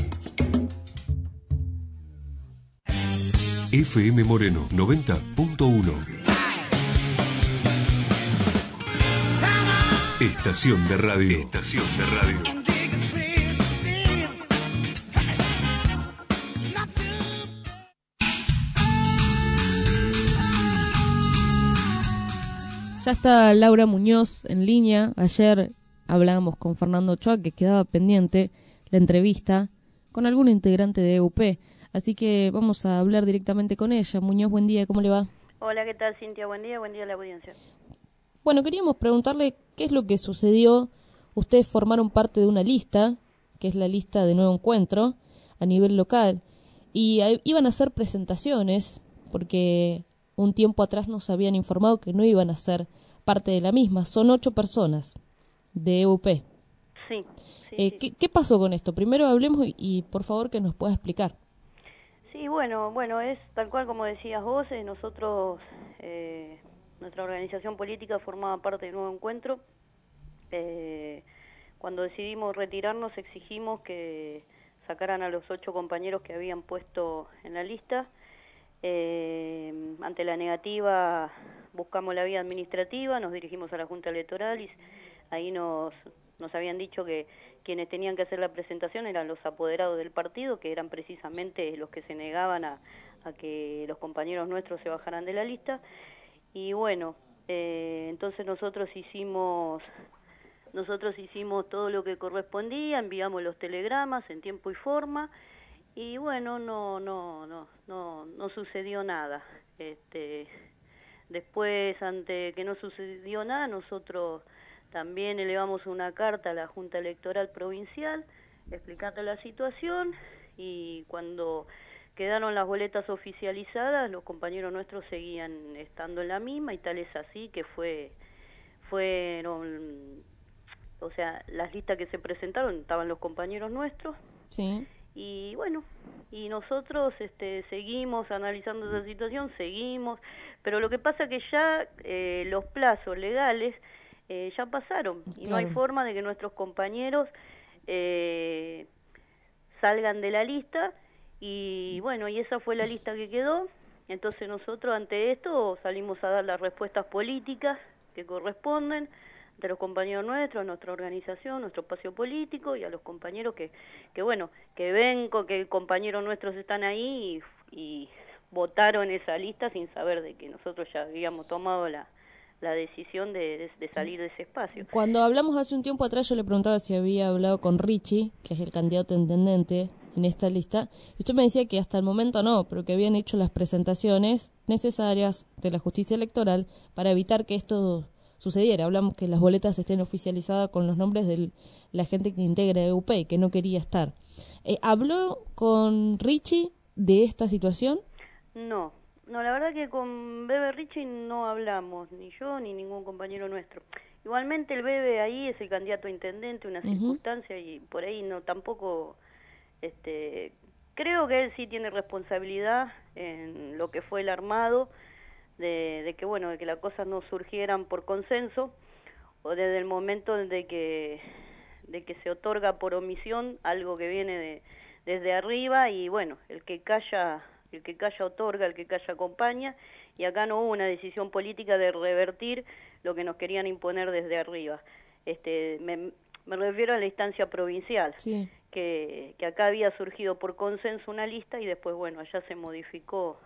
FM Moreno 90.1. Estación de radio. Estación de radio. Ya está Laura Muñoz en línea. Ayer hablábamos con Fernando Ochoa, que quedaba pendiente la entrevista con algún integrante de EUP. Así que vamos a hablar directamente con ella. Muñoz, buen día, ¿cómo le va? Hola, ¿qué tal, Cintia? Buen día a la audiencia. Bueno, queríamos preguntarle qué es lo que sucedió. Ustedes formaron parte de una lista, que es la lista de Nuevo Encuentro, a nivel local, y iban a hacer presentaciones, porque un tiempo atrás nos habían informado que no iban a ser parte de la misma. Son 8 personas de EUP. Sí. ¿Qué pasó con esto? Primero hablemos y por favor que nos pueda explicar. Sí, bueno, es tal cual como decías vos, nosotros, nuestra organización política formaba parte de Nuevo Encuentro. Cuando decidimos retirarnos exigimos que sacaran a los 8 compañeros que habían puesto en la lista. Ante la negativa buscamos la vía administrativa, nos dirigimos a la Junta Electoral y ahí nos habían dicho que quienes tenían que hacer la presentación eran los apoderados del partido, que eran precisamente los que se negaban a que los compañeros nuestros se bajaran de la lista. Y bueno, entonces nosotros hicimos todo lo que correspondía, enviamos los telegramas en tiempo y forma, y bueno, no sucedió nada. Después, ante que no sucedió nada, nosotros también elevamos una carta a la Junta Electoral Provincial explicando la situación, y cuando quedaron las boletas oficializadas, los compañeros nuestros seguían estando en la misma, y tal es así que fueron, o sea, las listas que se presentaron estaban los compañeros nuestros. Sí. Y bueno, y nosotros seguimos analizando esa situación, pero lo que pasa que ya los plazos legales ya pasaron, y claro, no hay forma de que nuestros compañeros salgan de la lista, y bueno, y esa fue la lista que quedó. Entonces nosotros ante esto salimos a dar las respuestas políticas que corresponden de los compañeros nuestros, nuestra organización, nuestro espacio político, y a los compañeros que bueno, que ven que compañeros nuestros están ahí y votaron esa lista sin saber de que nosotros ya habíamos tomado la decisión de salir de ese espacio. Cuando hablamos hace un tiempo atrás, yo le preguntaba si había hablado con Richie, que es el candidato a intendente en esta lista, y usted me decía que hasta el momento no, pero que habían hecho las presentaciones necesarias de la justicia electoral para evitar que esto sucediera. Hablamos que las boletas estén oficializadas con los nombres de la gente que integra EUP y que no quería estar. ¿Habló con Richie de esta situación? No, la verdad que con Bebe Richie no hablamos, ni yo ni ningún compañero nuestro. Igualmente el Bebe ahí es el candidato a intendente, una circunstancia, y por ahí no tampoco, creo que él sí tiene responsabilidad en lo que fue el armado, de que bueno, de que las cosas no surgieran por consenso, o desde el momento de que se otorga por omisión algo que viene desde arriba, y bueno, el que calla otorga, el que calla acompaña, y acá no hubo una decisión política de revertir lo que nos querían imponer desde arriba. Me refiero a la instancia provincial, sí, que acá había surgido por consenso una lista, y después bueno, allá se modificó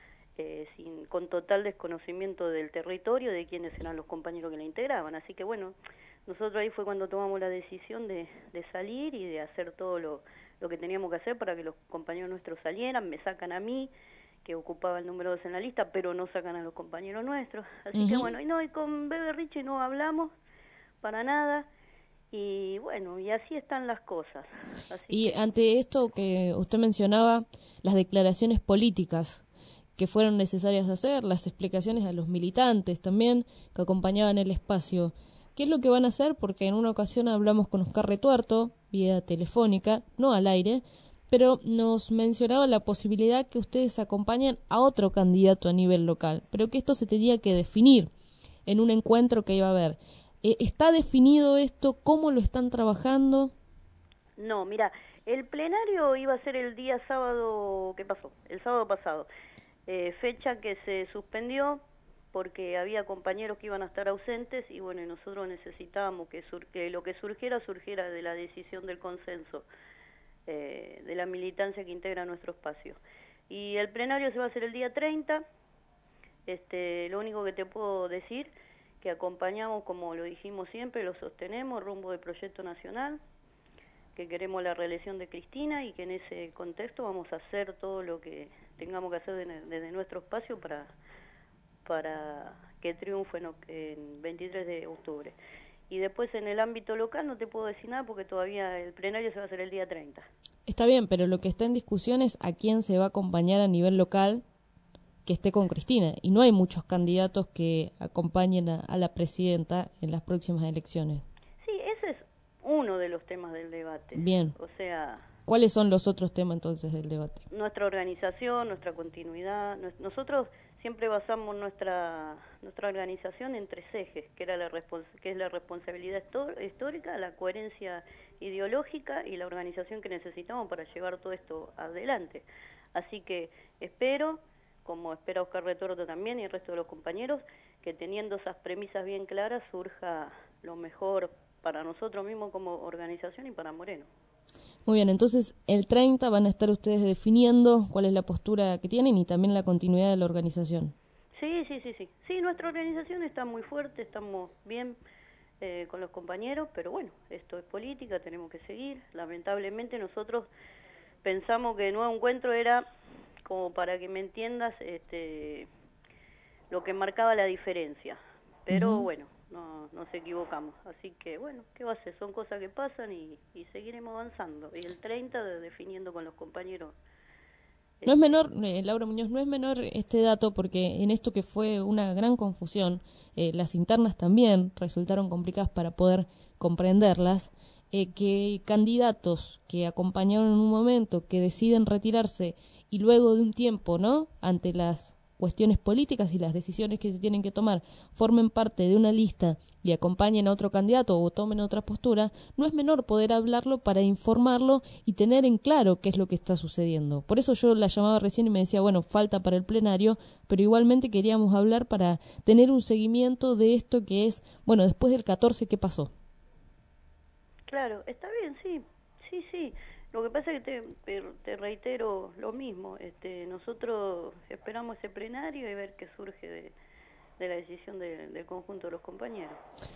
con total desconocimiento del territorio, de quiénes eran los compañeros que la integraban. Así que bueno, nosotros ahí fue cuando tomamos la decisión de salir y de hacer todo lo que teníamos que hacer para que los compañeros nuestros salieran. Me sacan a mí, que ocupaba el número 2 en la lista, pero no sacan a los compañeros nuestros. Así que bueno, y con Bebe Richie no hablamos para nada, y bueno, y así están las cosas. Y ante esto que usted mencionaba, las declaraciones políticas que fueron necesarias hacer, las explicaciones a los militantes también que acompañaban el espacio, ¿qué es lo que van a hacer? Porque en una ocasión hablamos con Oscar Retuerto, vía telefónica, no al aire, pero nos mencionaba la posibilidad que ustedes acompañen a otro candidato a nivel local, pero que esto se tenía que definir en un encuentro que iba a haber. ¿Está definido esto? ¿Cómo lo están trabajando? No, mira, el plenario iba a ser el día sábado, ¿qué pasó? El sábado pasado. Fecha que se suspendió porque había compañeros que iban a estar ausentes, y bueno, nosotros necesitábamos que lo que surgiera de la decisión del consenso, de la militancia que integra nuestro espacio. Y el plenario se va a hacer el día 30. Lo único que te puedo decir, que acompañamos, como lo dijimos siempre, lo sostenemos rumbo del proyecto nacional, que queremos la reelección de Cristina, y que en ese contexto vamos a hacer todo lo que tengamos que hacer desde nuestro espacio para que triunfe en 23 de octubre. Y después en el ámbito local no te puedo decir nada porque todavía el plenario se va a hacer el día 30. Está bien, pero lo que está en discusión es a quién se va a acompañar a nivel local que esté con Cristina, y no hay muchos candidatos que acompañen a la presidenta en las próximas elecciones. Sí, ese es uno de los temas del debate. Bien. O sea, ¿cuáles son los otros temas entonces del debate? Nuestra organización, nuestra continuidad. Nosotros siempre basamos nuestra organización en 3 ejes, que es la responsabilidad histórica, la coherencia ideológica y la organización que necesitamos para llevar todo esto adelante. Así que espero, como espera Oscar Retuerto también y el resto de los compañeros, que teniendo esas premisas bien claras surja lo mejor para nosotros mismos como organización y para Moreno. Muy bien, entonces el 30 van a estar ustedes definiendo cuál es la postura que tienen y también la continuidad de la organización. Sí. Sí, nuestra organización está muy fuerte, estamos bien con los compañeros, pero bueno, esto es política, tenemos que seguir. Lamentablemente nosotros pensamos que el nuevo encuentro era, como para que me entiendas, lo que marcaba la diferencia. Pero bueno, no nos equivocamos. Así que bueno, ¿qué va a ser? Son cosas que pasan y seguiremos avanzando. Y el 30 definiendo con los compañeros. No es menor, Laura Muñoz, no es menor este dato, porque en esto que fue una gran confusión, las internas también resultaron complicadas para poder comprenderlas, que candidatos que acompañaron en un momento, que deciden retirarse y luego de un tiempo, ¿no?, ante las cuestiones políticas y las decisiones que se tienen que tomar, formen parte de una lista y acompañen a otro candidato o tomen otra postura, no es menor poder hablarlo para informarlo y tener en claro qué es lo que está sucediendo. Por eso yo la llamaba recién y me decía, bueno, falta para el plenario, pero igualmente queríamos hablar para tener un seguimiento de esto que es, bueno, después del 14, ¿qué pasó? Claro, está bien, sí. Lo que pasa es que te reitero lo mismo. Nosotros esperamos ese plenario y ver qué surge de la decisión del conjunto de los compañeros.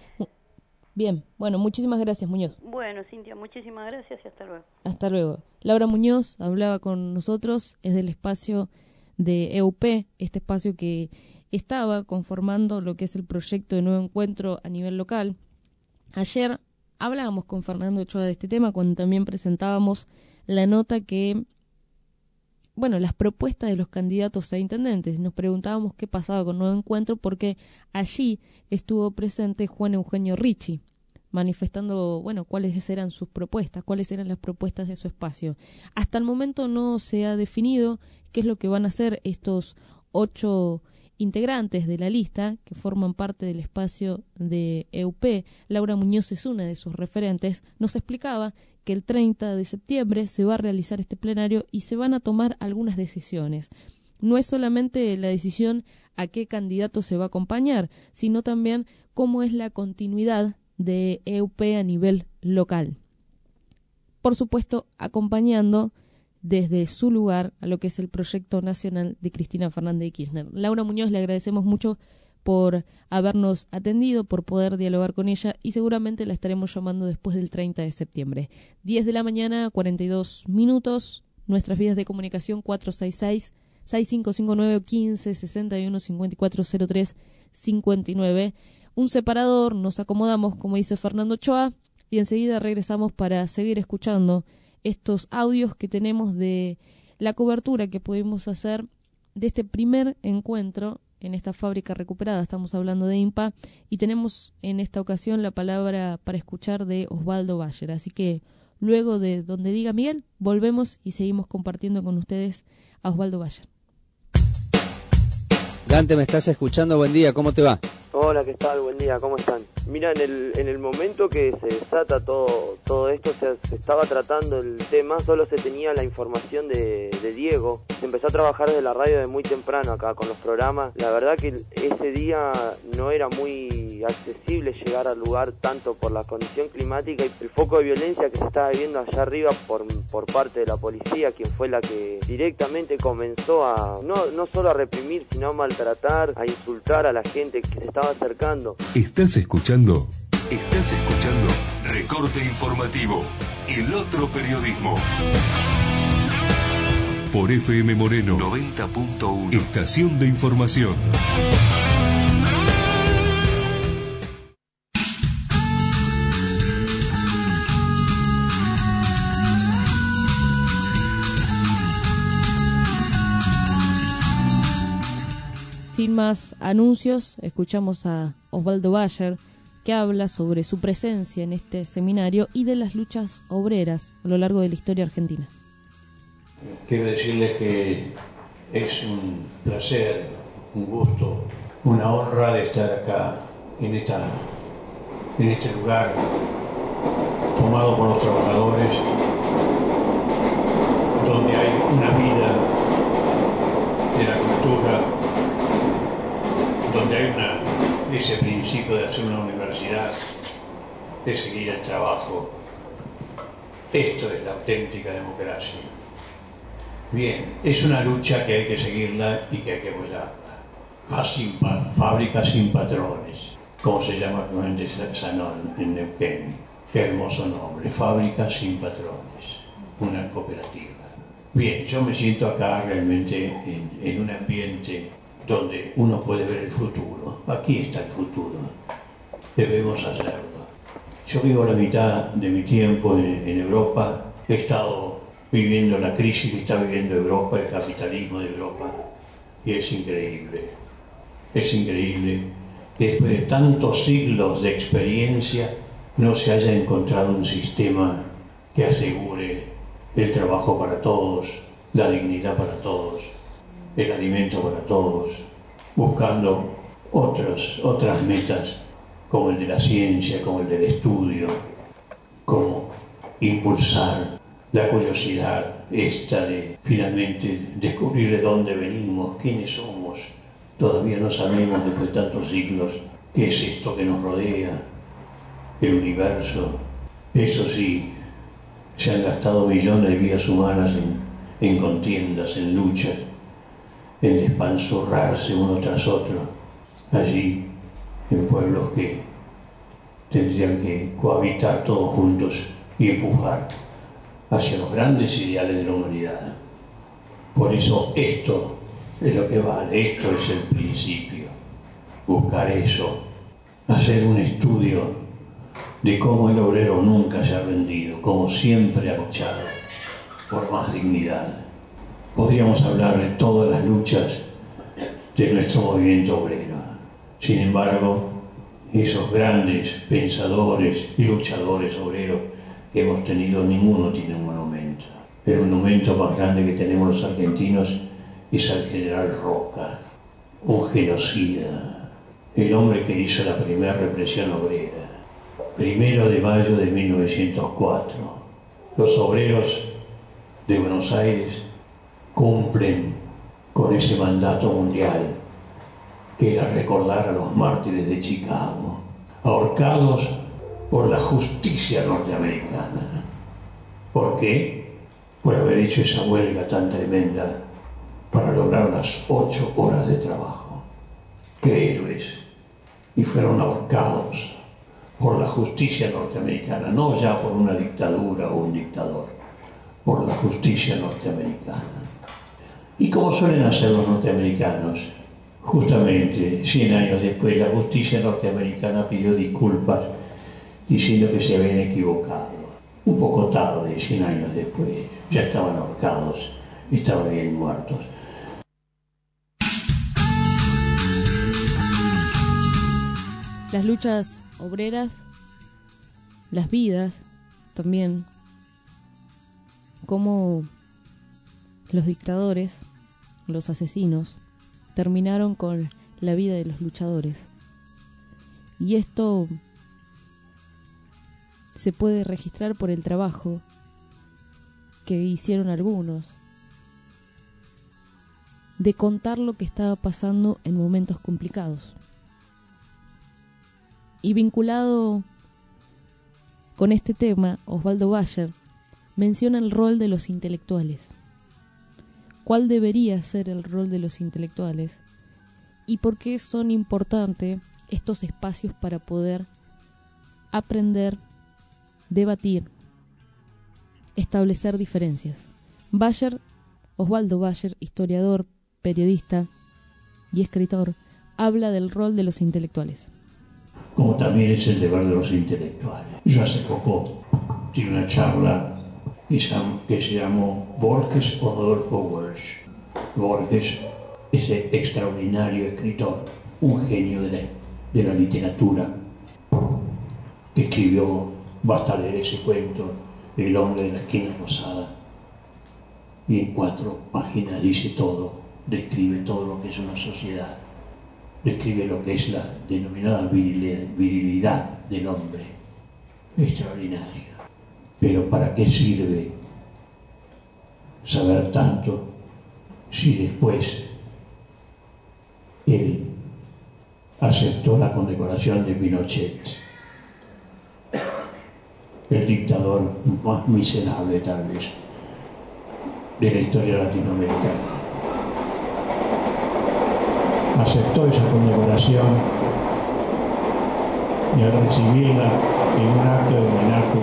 Bien, bueno, muchísimas gracias, Muñoz. Bueno, Cintia, muchísimas gracias y hasta luego. Hasta luego. Laura Muñoz hablaba con nosotros, es del espacio de EUP, este espacio que estaba conformando lo que es el proyecto de nuevo encuentro a nivel local. Ayer hablábamos con Fernando Ochoa de este tema cuando también presentábamos la nota que, bueno, las propuestas de los candidatos a intendentes. Nos preguntábamos qué pasaba con Nuevo Encuentro porque allí estuvo presente Juan Eugenio Ricci, manifestando, bueno, cuáles eran sus propuestas, cuáles eran las propuestas de su espacio. Hasta el momento no se ha definido qué es lo que van a hacer estos 8 integrantes de la lista que forman parte del espacio de EUP. Laura Muñoz es una de sus referentes. Nos explicaba que el 30 de septiembre se va a realizar este plenario y se van a tomar algunas decisiones. No es solamente la decisión a qué candidato se va a acompañar, sino también cómo es la continuidad de EUP a nivel local. Por supuesto, acompañando desde su lugar a lo que es el proyecto nacional de Cristina Fernández de Kirchner. Laura Muñoz, le agradecemos mucho por habernos atendido, por poder dialogar con ella y seguramente la estaremos llamando después del 30 de septiembre. 10 de la mañana, 42 minutos, nuestras vías de comunicación 466-6559 15 61 54 03 59. Un separador, nos acomodamos, como dice Fernando Ochoa, y enseguida regresamos para seguir escuchando estos audios que tenemos de la cobertura que pudimos hacer de este primer encuentro en esta fábrica recuperada. Estamos hablando de INPA y tenemos en esta ocasión la palabra para escuchar de Osvaldo Bayer. Así que luego de donde diga Miguel, volvemos y seguimos compartiendo con ustedes a Osvaldo Bayer. Dante, ¿me estás escuchando? Buen día, ¿cómo te va? Hola, ¿qué tal? Buen día, ¿cómo están? Mira, en el momento que se desata todo esto, se estaba tratando el tema, solo se tenía la información de Diego. Se empezó a trabajar desde la radio de muy temprano acá con los programas. La verdad que ese día no era muy accesible llegar al lugar, tanto por la condición climática y el foco de violencia que se estaba viviendo allá arriba por parte de la policía, quien fue la que directamente comenzó a no solo a reprimir, sino a maltratar, a insultar a la gente que se estaba acercando. Estás escuchando Recorte Informativo, el otro periodismo. Por FM Moreno 90.1, estación de información. Sin más anuncios, escuchamos a Osvaldo Bayer, que habla sobre su presencia en este seminario y de las luchas obreras a lo largo de la historia argentina. Quiero decirles que es un placer, un gusto, una honra de estar acá en este lugar tomado por los trabajadores, donde hay una vida de la cultura, donde hay ese principio de hacer una universidad, de seguir el trabajo. Esto es la auténtica democracia. Bien, es una lucha que hay que seguirla y que hay que apoyarla. Fábrica sin patrones, como se llama actualmente Sanón en Neuquén. Qué hermoso nombre, Fábrica sin patrones, una cooperativa. Bien, yo me siento acá realmente en un ambiente donde uno puede ver el futuro. Aquí está el futuro. Debemos hacerlo. Yo vivo la mitad de mi tiempo en Europa. He estado viviendo la crisis que está viviendo Europa, el capitalismo de Europa. Y es increíble. Es increíble que después de tantos siglos de experiencia no se haya encontrado un sistema que asegure el trabajo para todos, la dignidad para todos, el alimento para todos, buscando otras metas como el de la ciencia, como el del estudio, como impulsar la curiosidad esta de finalmente descubrir de dónde venimos, quiénes somos. Todavía no sabemos después de tantos siglos qué es esto que nos rodea, el universo. Eso sí, se han gastado millones de vidas humanas en contiendas, en luchas, en despanzurrarse uno tras otro, allí en pueblos que tendrían que cohabitar todos juntos y empujar hacia los grandes ideales de la humanidad. Por eso esto es lo que vale, esto es el principio, buscar eso, hacer un estudio de cómo el obrero nunca se ha rendido, cómo siempre ha luchado por más dignidad. Podríamos hablar de todas las luchas de nuestro movimiento obrero. Sin embargo, esos grandes pensadores y luchadores obreros que hemos tenido, ninguno tiene un monumento. El monumento más grande que tenemos los argentinos es al general Roca, un genocida, el hombre que hizo la primera represión obrera. 1 de mayo de 1904, los obreros de Buenos Aires cumplen con ese mandato mundial, que era recordar a los mártires de Chicago, ahorcados por la justicia norteamericana. ¿Por qué? Por haber hecho esa huelga tan tremenda para lograr las 8 horas de trabajo. ¡Qué héroes! Y fueron ahorcados por la justicia norteamericana, no ya por una dictadura o un dictador, por la justicia norteamericana. ¿Y cómo suelen hacer los norteamericanos? Justamente 100 años después, la justicia norteamericana pidió disculpas diciendo que se habían equivocado. Un poco tarde, 100 años después, ya estaban ahorcados, estaban bien muertos. Las luchas obreras, las vidas también, como los dictadores, los asesinos, terminaron con la vida de los luchadores. Y esto se puede registrar por el trabajo que hicieron algunos, de contar lo que estaba pasando en momentos complicados. Y vinculado con este tema, Osvaldo Bayer menciona el rol de los intelectuales. ¿Cuál debería ser el rol de los intelectuales? ¿Y por qué son importantes estos espacios para poder aprender, debatir, establecer diferencias? Osvaldo Bayer, historiador, periodista y escritor, habla del rol de los intelectuales. Como también es el deber de los intelectuales. Yo hace poco di una charla que se llamó Borges o Rodolfo Walsh. Borges, ese extraordinario escritor, un genio de la literatura, que escribió, basta leer ese cuento, El hombre de la esquina rosada, y en 4 páginas dice todo, describe todo lo que es una sociedad, describe lo que es la denominada virilidad del hombre. Extraordinario. Pero ¿para qué sirve saber tanto si después él aceptó la condecoración de Pinochet, el dictador más miserable tal vez de la historia latinoamericana? Aceptó esa condecoración y al recibirla en un acto de homenaje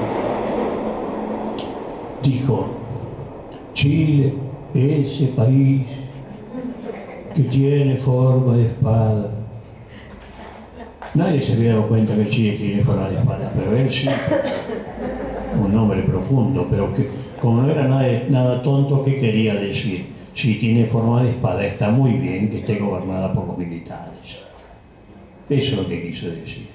dijo: Chile, ese país que tiene forma de espada. Nadie se había dado cuenta que Chile tiene forma de espada, pero él sí. Un hombre profundo, pero que como no era nada tonto, ¿qué quería decir? Si tiene forma de espada, está muy bien que esté gobernada por los militares. Eso es lo que quiso decir.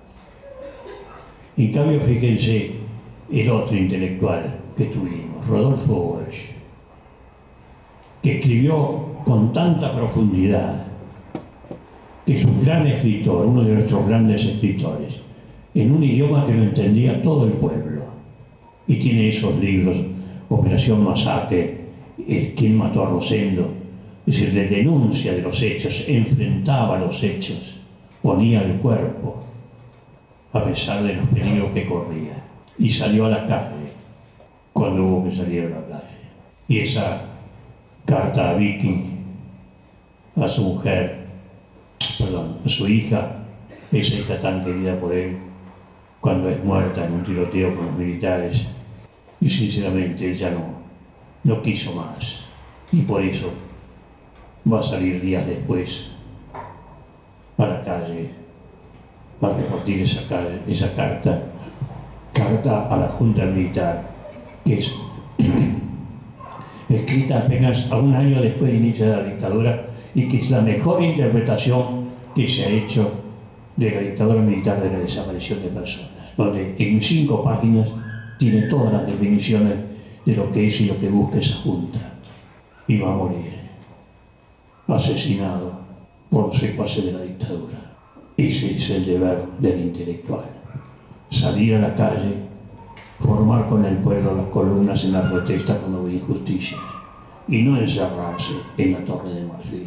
En cambio, fíjense, el otro intelectual que tuvimos, Rodolfo Walsh, que escribió con tanta profundidad, que es un gran escritor, uno de nuestros grandes escritores, en un idioma que lo entendía todo el pueblo. Y tiene esos libros, Operación Masacre, ¿Quién mató a Rosendo? Es decir, de denuncia de los hechos, enfrentaba los hechos, ponía el cuerpo, a pesar de los peligros que corría. Y salió a la calle, cuando hubo que salir a la calle. Y esa carta a Vicky, a su mujer, a su hija, esa hija tan querida por él, cuando es muerta en un tiroteo con los militares, y sinceramente ella no quiso más, y por eso va a salir días después a la calle a repartir esa carta a la Junta Militar, que es escrita apenas a un año después de inicio de la dictadura, y que es la mejor interpretación que se ha hecho de la dictadura militar, de la desaparición de personas, donde en 5 páginas tiene todas las definiciones de lo que es y lo que busca esa junta. Y va a morir asesinado por los secuaces de la dictadura. Ese es el deber del intelectual: salir a la calle, formar con el pueblo las columnas en la protesta cuando ve injusticias, y no encerrarse en la Torre de Marfil.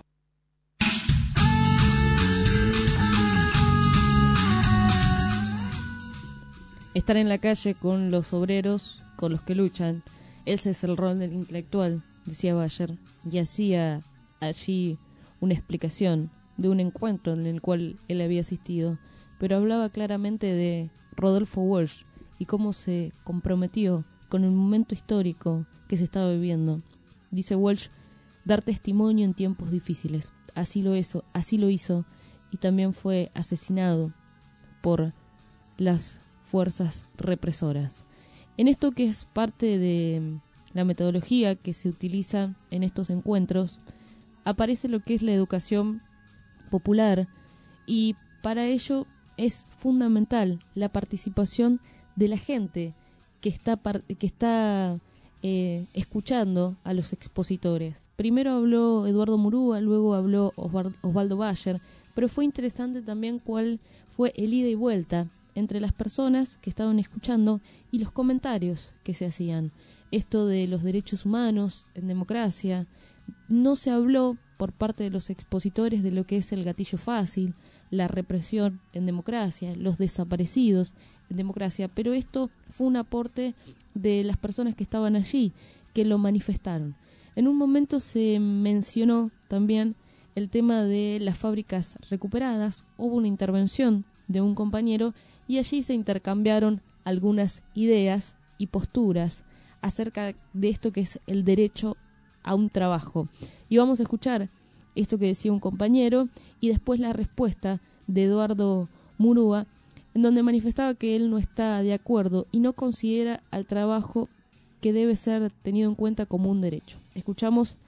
Estar en la calle con los obreros, con los que luchan, ese es el rol del intelectual, decía Bayer, y hacía allí una explicación de un encuentro en el cual él había asistido, pero hablaba claramente de Rodolfo Walsh y cómo se comprometió con el momento histórico que se estaba viviendo. Dice Walsh, dar testimonio en tiempos difíciles. Así lo hizo, y también fue asesinado por las fuerzas represoras. En esto, que es parte de la metodología que se utiliza en estos encuentros, aparece lo que es la educación popular, y para ello es fundamental la participación de la gente que está escuchando a los expositores. Primero habló Eduardo Murúa, luego habló Osvaldo Bayer, pero fue interesante también cuál fue el ida y vuelta entre las personas que estaban escuchando y los comentarios que se hacían. Esto de los derechos humanos en democracia, no se habló por parte de los expositores de lo que es el gatillo fácil, la represión en democracia, los desaparecidos en democracia, pero esto fue un aporte de las personas que estaban allí, que lo manifestaron. En un momento se mencionó también el tema de las fábricas recuperadas, hubo una intervención de un compañero y allí se intercambiaron algunas ideas y posturas acerca de esto que es el derecho a un trabajo. Y vamos a escuchar esto que decía un compañero y después la respuesta de Eduardo Murúa, en donde manifestaba que él no está de acuerdo y no considera al trabajo que debe ser tenido en cuenta como un derecho. Escuchamos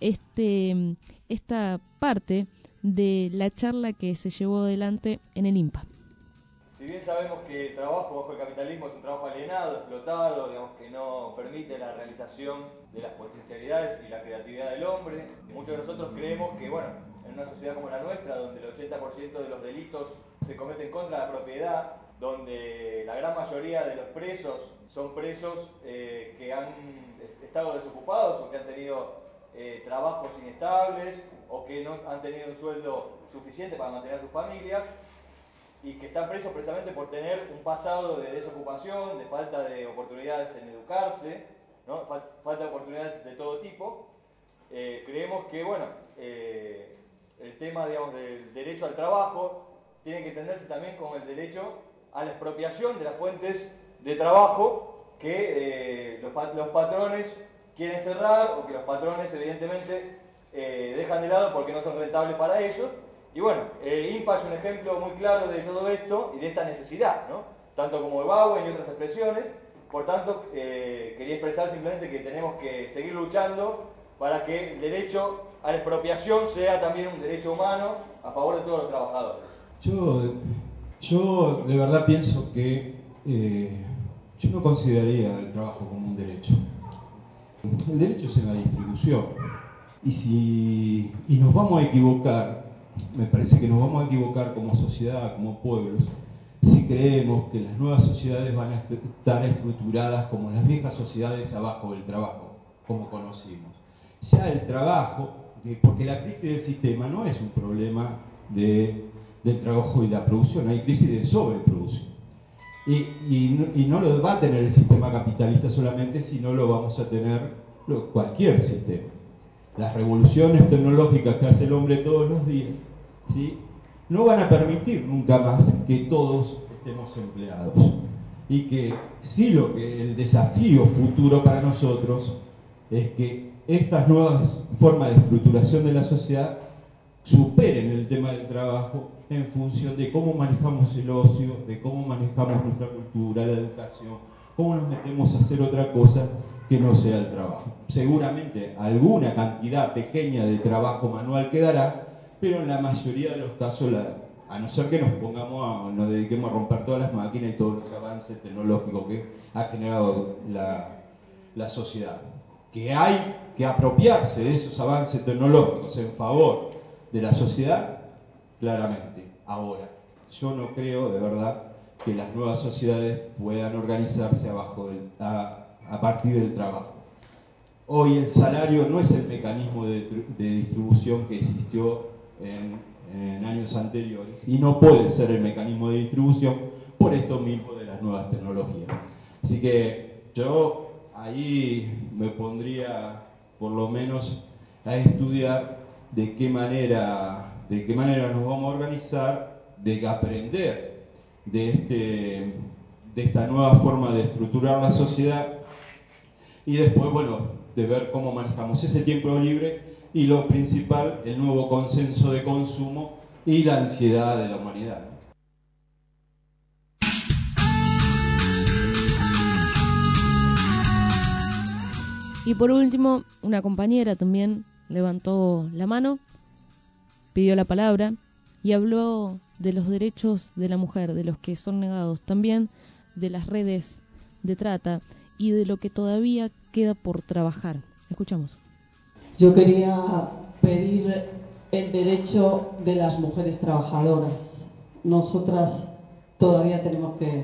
esta parte de la charla que se llevó adelante en el INPA. Si bien sabemos que el trabajo bajo el capitalismo es un trabajo alienado, explotado, digamos que no permite la realización de las potencialidades y la creatividad del hombre, muchos de nosotros creemos que, bueno, en una sociedad como la nuestra, donde el 80% de los delitos se cometen contra la propiedad, donde la gran mayoría de los presos son presos que han estado desocupados o que han tenido trabajos inestables o que no han tenido un sueldo suficiente para mantener a sus familias, y que están presos precisamente por tener un pasado de desocupación, de falta de oportunidades en educarse, ¿no? Falta de oportunidades de todo tipo. Creemos que, bueno, el tema, digamos, del derecho al trabajo tiene que entenderse también con el derecho a la expropiación de las fuentes de trabajo que los patrones quieren cerrar, o que los patrones evidentemente dejan de lado porque no son rentables para ellos. Y bueno, INPA es un ejemplo muy claro de todo esto y de esta necesidad, ¿no? Tanto como Ebauen y otras expresiones. Por tanto, quería expresar simplemente que tenemos que seguir luchando para que el derecho a la expropiación sea también un derecho humano a favor de todos los trabajadores. Yo de verdad pienso que yo no consideraría el trabajo como un derecho. El derecho es en la distribución. Y nos vamos a equivocar, me parece que nos vamos a equivocar como sociedad, como pueblos, si creemos que las nuevas sociedades van a estar estructuradas como las viejas sociedades abajo del trabajo, como conocimos. Ya el trabajo, porque la crisis del sistema no es un problema del trabajo y la producción, hay crisis de sobreproducción. Y no lo va a tener el sistema capitalista solamente, sino lo vamos a tener cualquier sistema. Las revoluciones tecnológicas que hace el hombre todos los días, ¿sí?, no van a permitir nunca más que todos estemos empleados. Y que sí, el desafío futuro para nosotros es que estas nuevas formas de estructuración de la sociedad superen el tema del trabajo en función de cómo manejamos el ocio, de cómo manejamos nuestra cultura, la educación, cómo nos metemos a hacer otra cosa que no sea el trabajo. Seguramente alguna cantidad pequeña de trabajo manual quedará, pero en la mayoría de los casos, a no ser que nos dediquemos a romper todas las máquinas y todos los avances tecnológicos que ha generado la sociedad. Que hay que apropiarse de esos avances tecnológicos en favor de la sociedad, claramente. Ahora, yo no creo de verdad que las nuevas sociedades puedan organizarse a partir del trabajo. Hoy el salario no es el mecanismo de distribución que existió en años anteriores y no puede ser el mecanismo de distribución por esto mismo de las nuevas tecnologías. Así que yo ahí me pondría por lo menos a estudiar de qué manera nos vamos a organizar, de aprender de esta nueva forma de estructurar la sociedad y después, bueno, de ver cómo manejamos ese tiempo libre y lo principal, el nuevo consenso de consumo y la ansiedad de la humanidad. Y por último, una compañera también levantó la mano, pidió la palabra y habló de los derechos de la mujer, de los que son negados, también de las redes de trata y de lo que todavía queda por trabajar. Escuchamos. Yo quería pedir el derecho de las mujeres trabajadoras. Nosotras todavía tenemos que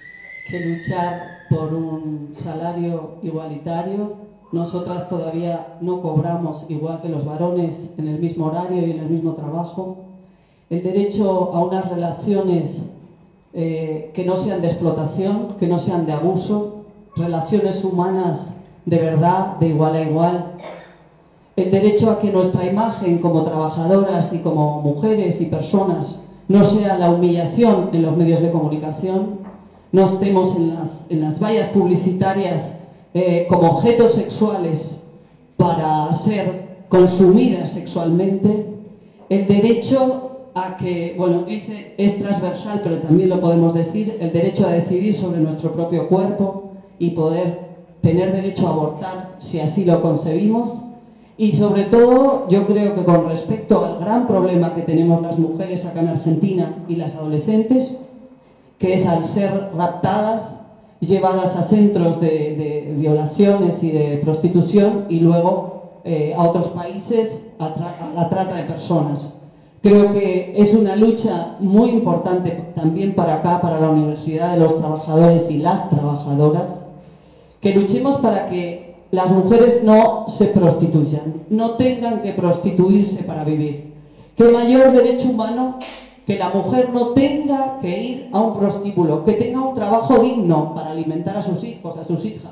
luchar por un salario igualitario. Nosotras todavía no cobramos igual que los varones en el mismo horario y en el mismo trabajo. El derecho a unas relaciones que no sean de explotación, que no sean de abuso, relaciones humanas de verdad, de igual a igual. El derecho a que nuestra imagen como trabajadoras y como mujeres y personas no sea la humillación en los medios de comunicación, no estemos en las vallas publicitarias como objetos sexuales para ser consumidas sexualmente. El derecho a que, bueno, ese es transversal, pero también lo podemos decir, el derecho a decidir sobre nuestro propio cuerpo y poder tener derecho a abortar si así lo concebimos. Y sobre todo, yo creo que con respecto al gran problema que tenemos las mujeres acá en Argentina y las adolescentes, que es al ser raptadas, llevadas a centros de violaciones y de prostitución y luego a otros países a la trata de personas. Creo que es una lucha muy importante también para acá, para la Universidad de los Trabajadores y las Trabajadoras, que luchemos para que las mujeres no se prostituyan, no tengan que prostituirse para vivir. ¿Qué mayor derecho humano que la mujer no tenga que ir a un prostíbulo, que tenga un trabajo digno para alimentar a sus hijos, a sus hijas?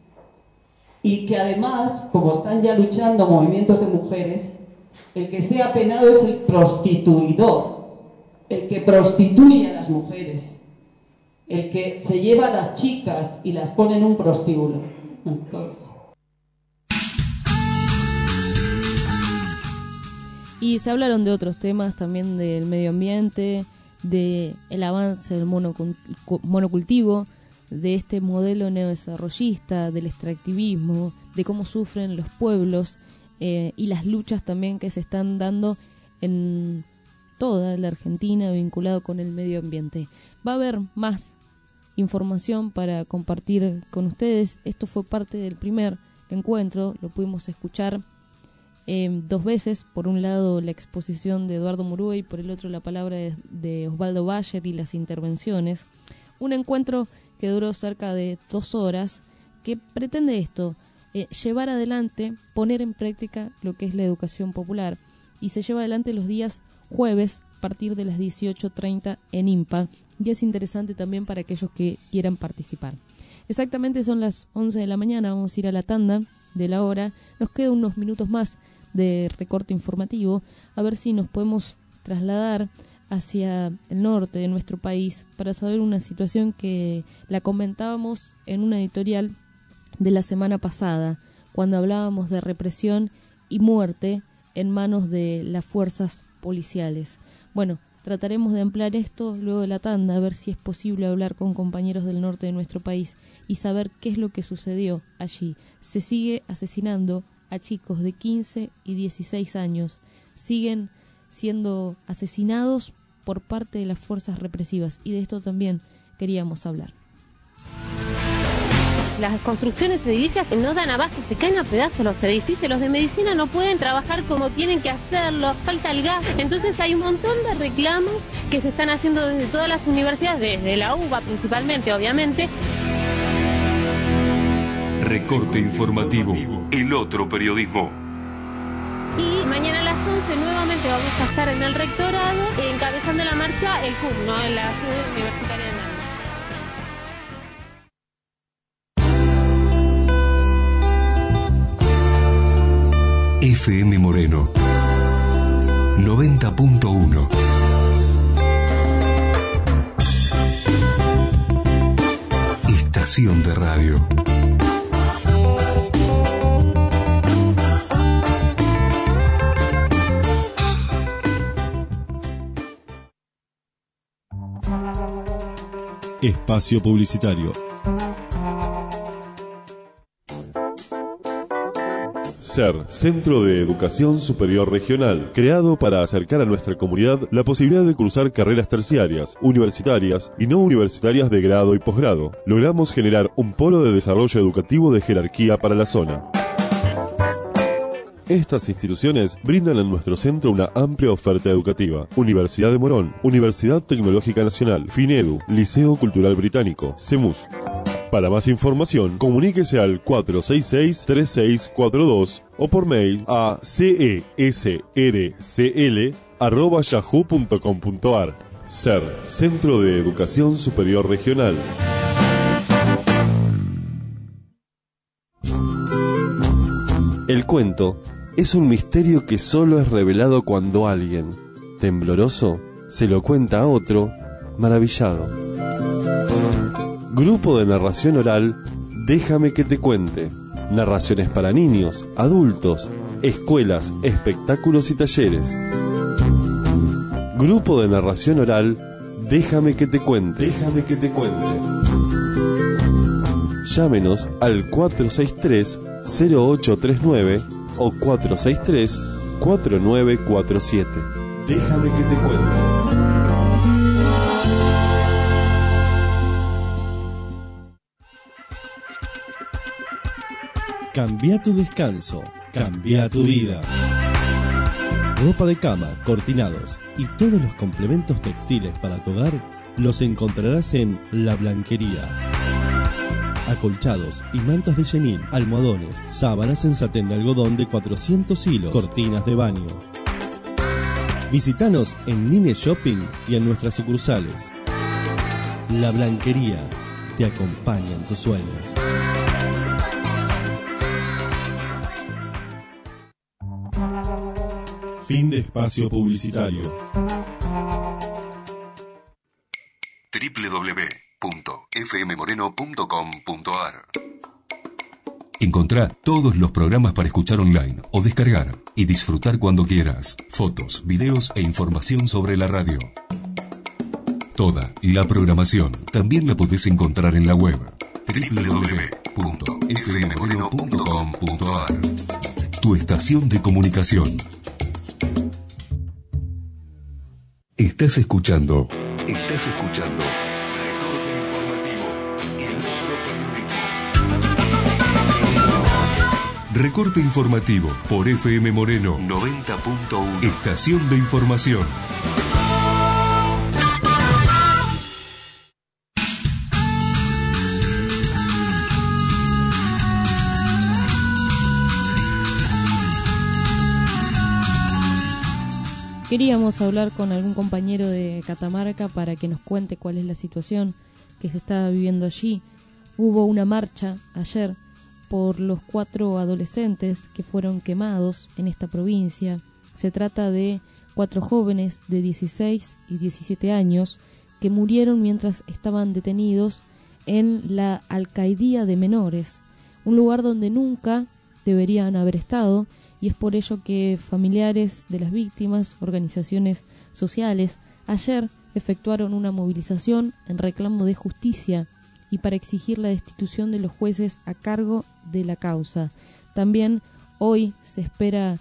Y que además, como están ya luchando movimientos de mujeres, el que sea penado es el prostituidor, el que prostituye a las mujeres, el que se lleva a las chicas y las pone en un prostíbulo. Y se hablaron de otros temas también, del medio ambiente, de el avance del monocultivo, de este modelo neodesarrollista, del extractivismo, de cómo sufren los pueblos y las luchas también que se están dando en toda la Argentina vinculado con el medio ambiente. Va a haber más información para compartir con ustedes. Esto fue parte del primer encuentro, lo pudimos escuchar 2 veces, por un lado la exposición de Eduardo Murúa y por el otro la palabra de Osvaldo Bayer y las intervenciones. Un encuentro que duró cerca de 2 horas, que pretende esto, llevar adelante, poner en práctica lo que es la educación popular, y se lleva adelante los días jueves a partir de las 18:30 en IMPA, y es interesante también para aquellos que quieran participar. Exactamente son las 11 de la mañana, vamos a ir a la tanda de la hora, nos quedan unos minutos más de recorte informativo, a ver si nos podemos trasladar hacia el norte de nuestro país para saber una situación que la comentábamos en una editorial de la semana pasada, cuando hablábamos de represión y muerte en manos de las fuerzas policiales. Bueno, trataremos de ampliar esto luego de la tanda, a ver si es posible hablar con compañeros del norte de nuestro país y saber qué es lo que sucedió allí. Se sigue asesinando a chicos de 15 y 16 años, siguen siendo asesinados por parte de las fuerzas represivas, y de esto también queríamos hablar. Las construcciones edilicias no dan abasto, se caen a pedazos los edificios, los de medicina no pueden trabajar como tienen que hacerlo, falta el gas. Entonces hay un montón de reclamos que se están haciendo desde todas las universidades, desde la UBA principalmente, obviamente. Recorte informativo, el otro periodismo. Y mañana a las 11 nuevamente vamos a estar en el rectorado encabezando la marcha el CUM, ¿no? En la sede universitaria de Manu. FM Moreno 90.1. Estación de radio. Espacio publicitario. CER, Centro de Educación Superior Regional, creado para acercar a nuestra comunidad la posibilidad de cursar carreras terciarias, universitarias y no universitarias de grado y posgrado. Logramos generar un polo de desarrollo educativo de jerarquía para la zona. Estas instituciones brindan en nuestro centro una amplia oferta educativa. Universidad de Morón, Universidad Tecnológica Nacional, FINEDU, Liceo Cultural Británico, CEMUS. Para más información, comuníquese al 466-3642 o por mail a cesrcl@yahoo.com.ar. CER, Centro de Educación Superior Regional. El cuento es un misterio que solo es revelado cuando alguien, tembloroso, se lo cuenta a otro, maravillado. Grupo de narración oral, Déjame que te cuente. Narraciones para niños, adultos, escuelas, espectáculos y talleres. Grupo de narración oral, Déjame que te cuente. Déjame que te cuente. Llámenos al 463-0839 o 463-4947. Déjame que te cuente. Cambia tu descanso, cambia tu vida. Ropa de cama, cortinados y todos los complementos textiles para tu hogar los encontrarás en La Blanquería. Acolchados y mantas de chenil, almohadones, sábanas en satén de algodón de 400 hilos, cortinas de baño. Visítanos en Line Shopping y en nuestras sucursales. La Blanquería te acompaña en tus sueños. Fin de espacio publicitario. www.fmmoreno.com.ar. Encontrá todos los programas para escuchar online o descargar y disfrutar cuando quieras. Fotos, videos e información sobre la radio. Toda la programación también la podés encontrar en la web www.fmmoreno.com.ar. Tu estación de comunicación. Estás escuchando Recorte Informativo por FM Moreno 90.1. Estación de información. Queríamos hablar con algún compañero de Catamarca para que nos cuente cuál es la situación que se está viviendo allí. Hubo una marcha ayer por los 4 adolescentes que fueron quemados en esta provincia. Se trata de 4 jóvenes de 16 y 17 años que murieron mientras estaban detenidos en la Alcaidía de Menores, un lugar donde nunca deberían haber estado, y es por ello que familiares de las víctimas, organizaciones sociales, ayer efectuaron una movilización en reclamo de justicia y para exigir la destitución de los jueces a cargo de la causa. También hoy se espera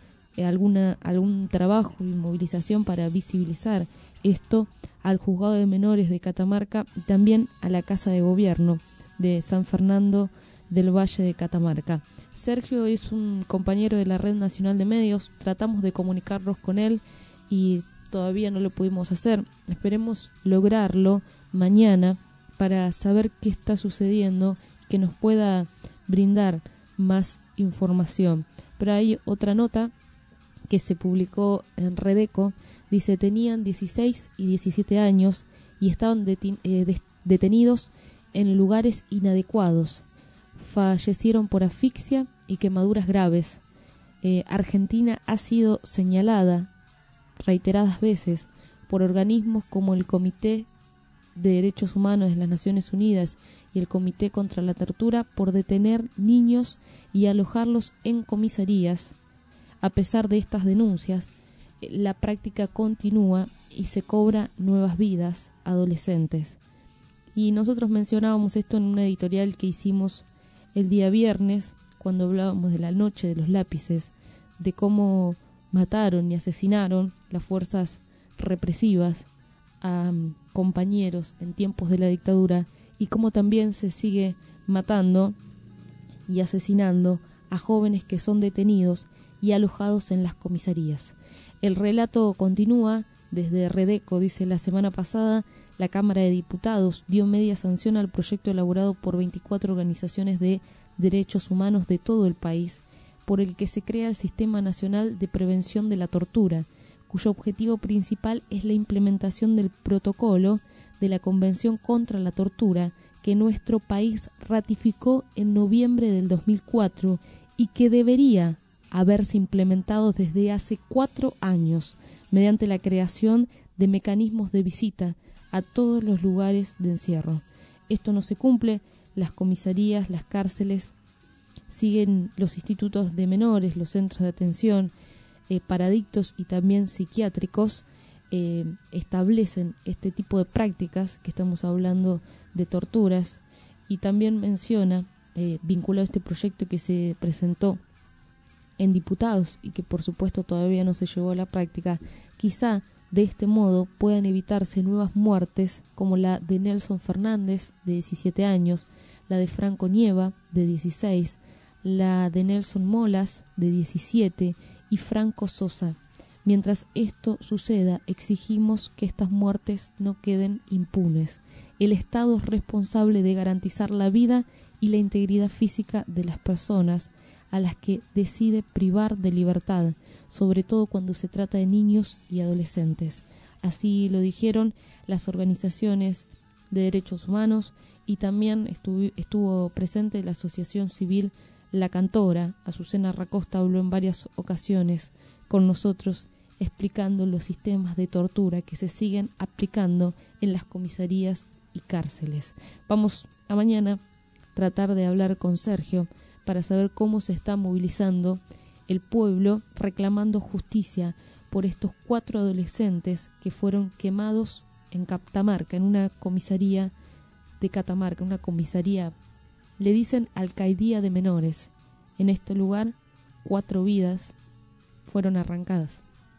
algún trabajo y movilización para visibilizar esto al Juzgado de Menores de Catamarca y también a la Casa de Gobierno de San Fernando del Valle de Catamarca. Sergio es un compañero de la Red Nacional de Medios, tratamos de comunicarnos con él y todavía no lo pudimos hacer. Esperemos lograrlo mañana para saber qué está sucediendo, que nos pueda brindar más información. Pero hay otra nota que se publicó en Redeco, dice: tenían 16 y 17 años y estaban detenidos en lugares inadecuados. Fallecieron por asfixia y quemaduras graves. Argentina ha sido señalada reiteradas veces por organismos como el Comité de Derechos Humanos de las Naciones Unidas y el Comité contra la Tortura por detener niños y alojarlos en comisarías. A pesar de estas denuncias, la práctica continúa y se cobra nuevas vidas adolescentes. Y nosotros mencionábamos esto en una editorial que hicimos el día viernes, cuando hablábamos de la noche de los lápices, de cómo mataron y asesinaron las fuerzas represivas a compañeros en tiempos de la dictadura y cómo también se sigue matando y asesinando a jóvenes que son detenidos y alojados en las comisarías. El relato continúa desde Redeco. Dice: la semana pasada la Cámara de Diputados dio media sanción al proyecto elaborado por 24 organizaciones de derechos humanos de todo el país, por el que se crea el Sistema Nacional de Prevención de la Tortura, cuyo objetivo principal es la implementación del protocolo de la Convención contra la Tortura, que nuestro país ratificó en noviembre del 2004 y que debería haberse implementado desde hace 4 años, mediante la creación de mecanismos de visita a todos los lugares de encierro. Esto no se cumple. Las comisarías, las cárceles, siguen los institutos de menores, los centros de atención para adictos y también psiquiátricos, establecen este tipo de prácticas, que estamos hablando de torturas, y también menciona, vinculado a este proyecto que se presentó en diputados y que por supuesto todavía no se llevó a la práctica, quizá de este modo puedan evitarse nuevas muertes como la de Nelson Fernández, de 17 años, la de Franco Nieva, de 16, la de Nelson Molas, de 17, y Franco Sosa. Mientras esto suceda, exigimos que estas muertes no queden impunes. El Estado es responsable de garantizar la vida y la integridad física de las personas a las que decide privar de libertad, sobre todo cuando se trata de niños y adolescentes. Así lo dijeron las organizaciones de derechos humanos y también estuvo presente la asociación civil La Cantora. Azucena Racosta habló en varias ocasiones con nosotros explicando los sistemas de tortura que se siguen aplicando en las comisarías y cárceles. Vamos a mañana tratar de hablar con Sergio para saber cómo se está movilizando el pueblo reclamando justicia por estos 4 adolescentes que fueron quemados en Catamarca, en una comisaría de Catamarca, una comisaría, le dicen alcaidía de menores. En este lugar 4 vidas fueron arrancadas.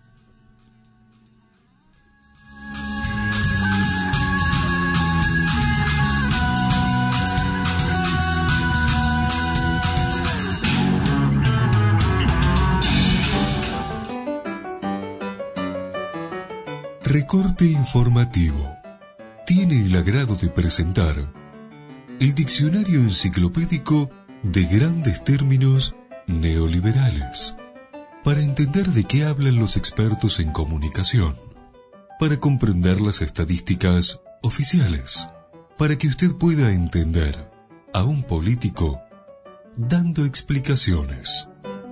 Recorte informativo. Tiene el agrado de presentar el diccionario enciclopédico de grandes términos neoliberales, para entender de qué hablan los expertos en comunicación, para comprender las estadísticas oficiales, para que usted pueda entender a un político dando explicaciones.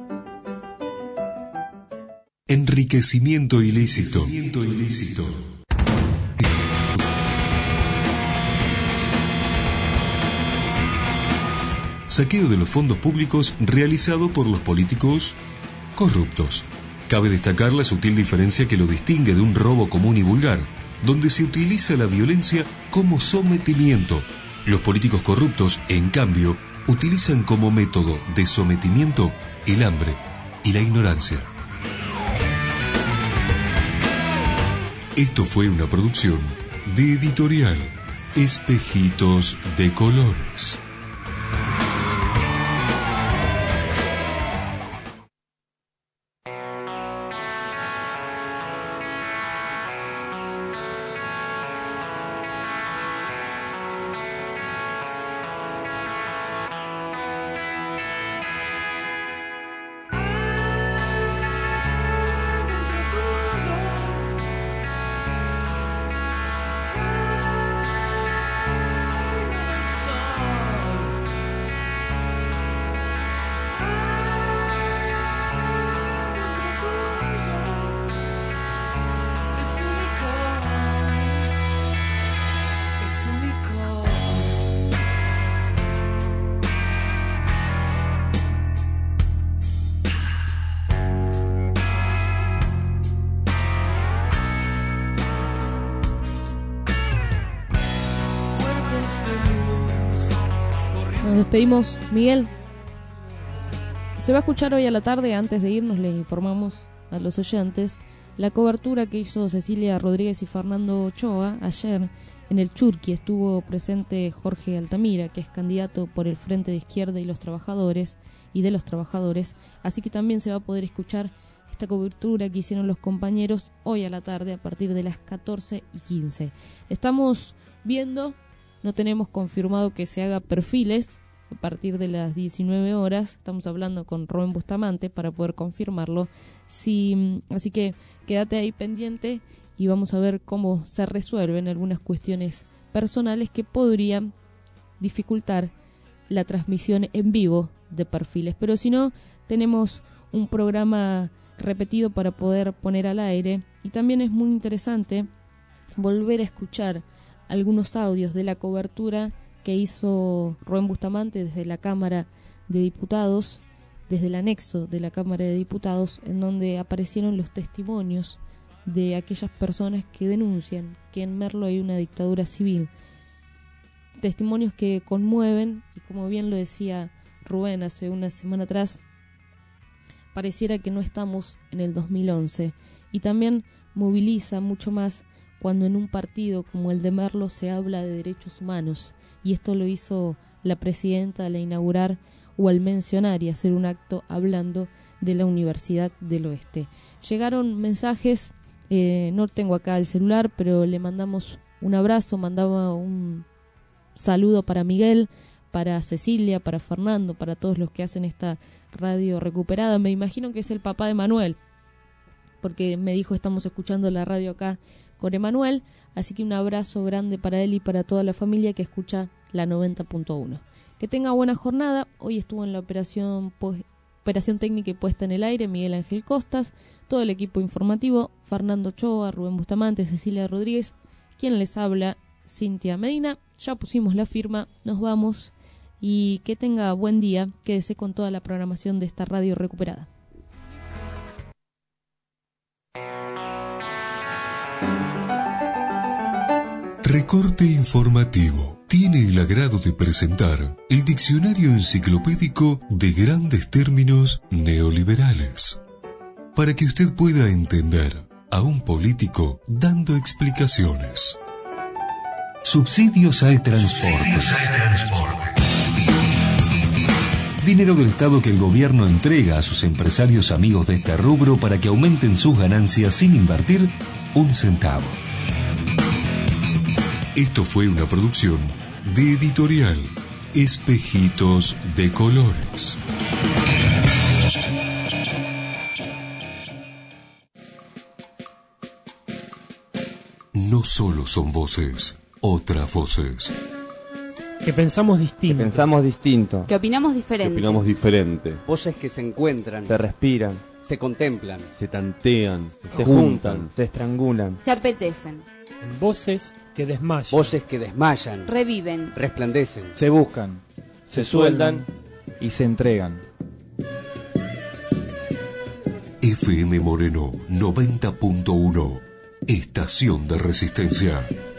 Enriquecimiento ilícito. Saqueo de los fondos públicos realizado por los políticos corruptos. Cabe destacar la sutil diferencia que lo distingue de un robo común y vulgar, donde se utiliza la violencia como sometimiento. Los políticos corruptos, en cambio, utilizan como método de sometimiento el hambre y la ignorancia. Esto fue una producción de Editorial Espejitos de Colores. Nos despedimos, Miguel. Se va a escuchar hoy a la tarde. Antes de irnos le informamos a los oyentes la cobertura que hizo Cecilia Rodríguez y Fernando Ochoa ayer en el Churqui. Estuvo presente Jorge Altamira, que es candidato por el Frente de Izquierda y los Trabajadores y de los Trabajadores, así que también se va a poder escuchar esta cobertura que hicieron los compañeros hoy a la tarde a partir de las 14:15. Estamos viendo, no tenemos confirmado que se haga perfiles a partir de las 19 horas. Estamos hablando con Rubén Bustamante para poder confirmarlo. Sí, así que quédate ahí pendiente y vamos a ver cómo se resuelven algunas cuestiones personales que podrían dificultar la transmisión en vivo de perfiles. Pero si no, tenemos un programa repetido para poder poner al aire, y también es muy interesante volver a escuchar algunos audios de la cobertura que hizo Rubén Bustamante desde la Cámara de Diputados, desde el anexo de la Cámara de Diputados, en donde aparecieron los testimonios de aquellas personas que denuncian que en Merlo hay una dictadura civil. Testimonios que conmueven, y como bien lo decía Rubén hace una semana atrás, pareciera que no estamos en el 2011, y también moviliza mucho más cuando en un partido como el de Merlo se habla de derechos humanos, y esto lo hizo la presidenta al inaugurar o al mencionar y hacer un acto hablando de la Universidad del Oeste. Llegaron mensajes, no tengo acá el celular, pero le mandamos un abrazo, mandaba un saludo para Miguel, para Cecilia, para Fernando, para todos los que hacen esta radio recuperada. Me imagino que es el papá de Manuel, porque me dijo estamos escuchando la radio acá con Emanuel, así que un abrazo grande para él y para toda la familia que escucha la 90.1. Que tenga buena jornada. Hoy estuvo en la operación técnica y puesta en el aire Miguel Ángel Costas, todo el equipo informativo, Fernando Ochoa, Rubén Bustamante, Cecilia Rodríguez, quien les habla, Cintia Medina. Ya pusimos la firma, nos vamos y que tenga buen día. Quédese con toda la programación de esta radio recuperada. Recorte informativo. Tiene el agrado de presentar el diccionario enciclopédico de grandes términos neoliberales, para que usted pueda entender a un político dando explicaciones. Subsidios al transporte. Dinero del Estado que el gobierno entrega a sus empresarios amigos de este rubro para que aumenten sus ganancias sin invertir un centavo. Esto fue una producción de Editorial Espejitos de Colores. No solo son voces, otras voces. Que pensamos distinto. Que pensamos distinto. Que opinamos diferente. Que opinamos diferente. Voces que se encuentran. Se respiran. Se contemplan. Se tantean. Se juntan. Se estrangulan. Se apetecen. En voces que desmayan. Voces que desmayan. Reviven. Resplandecen. Se buscan. Se sueldan y se entregan. FM Moreno 90.1. Estación de Resistencia.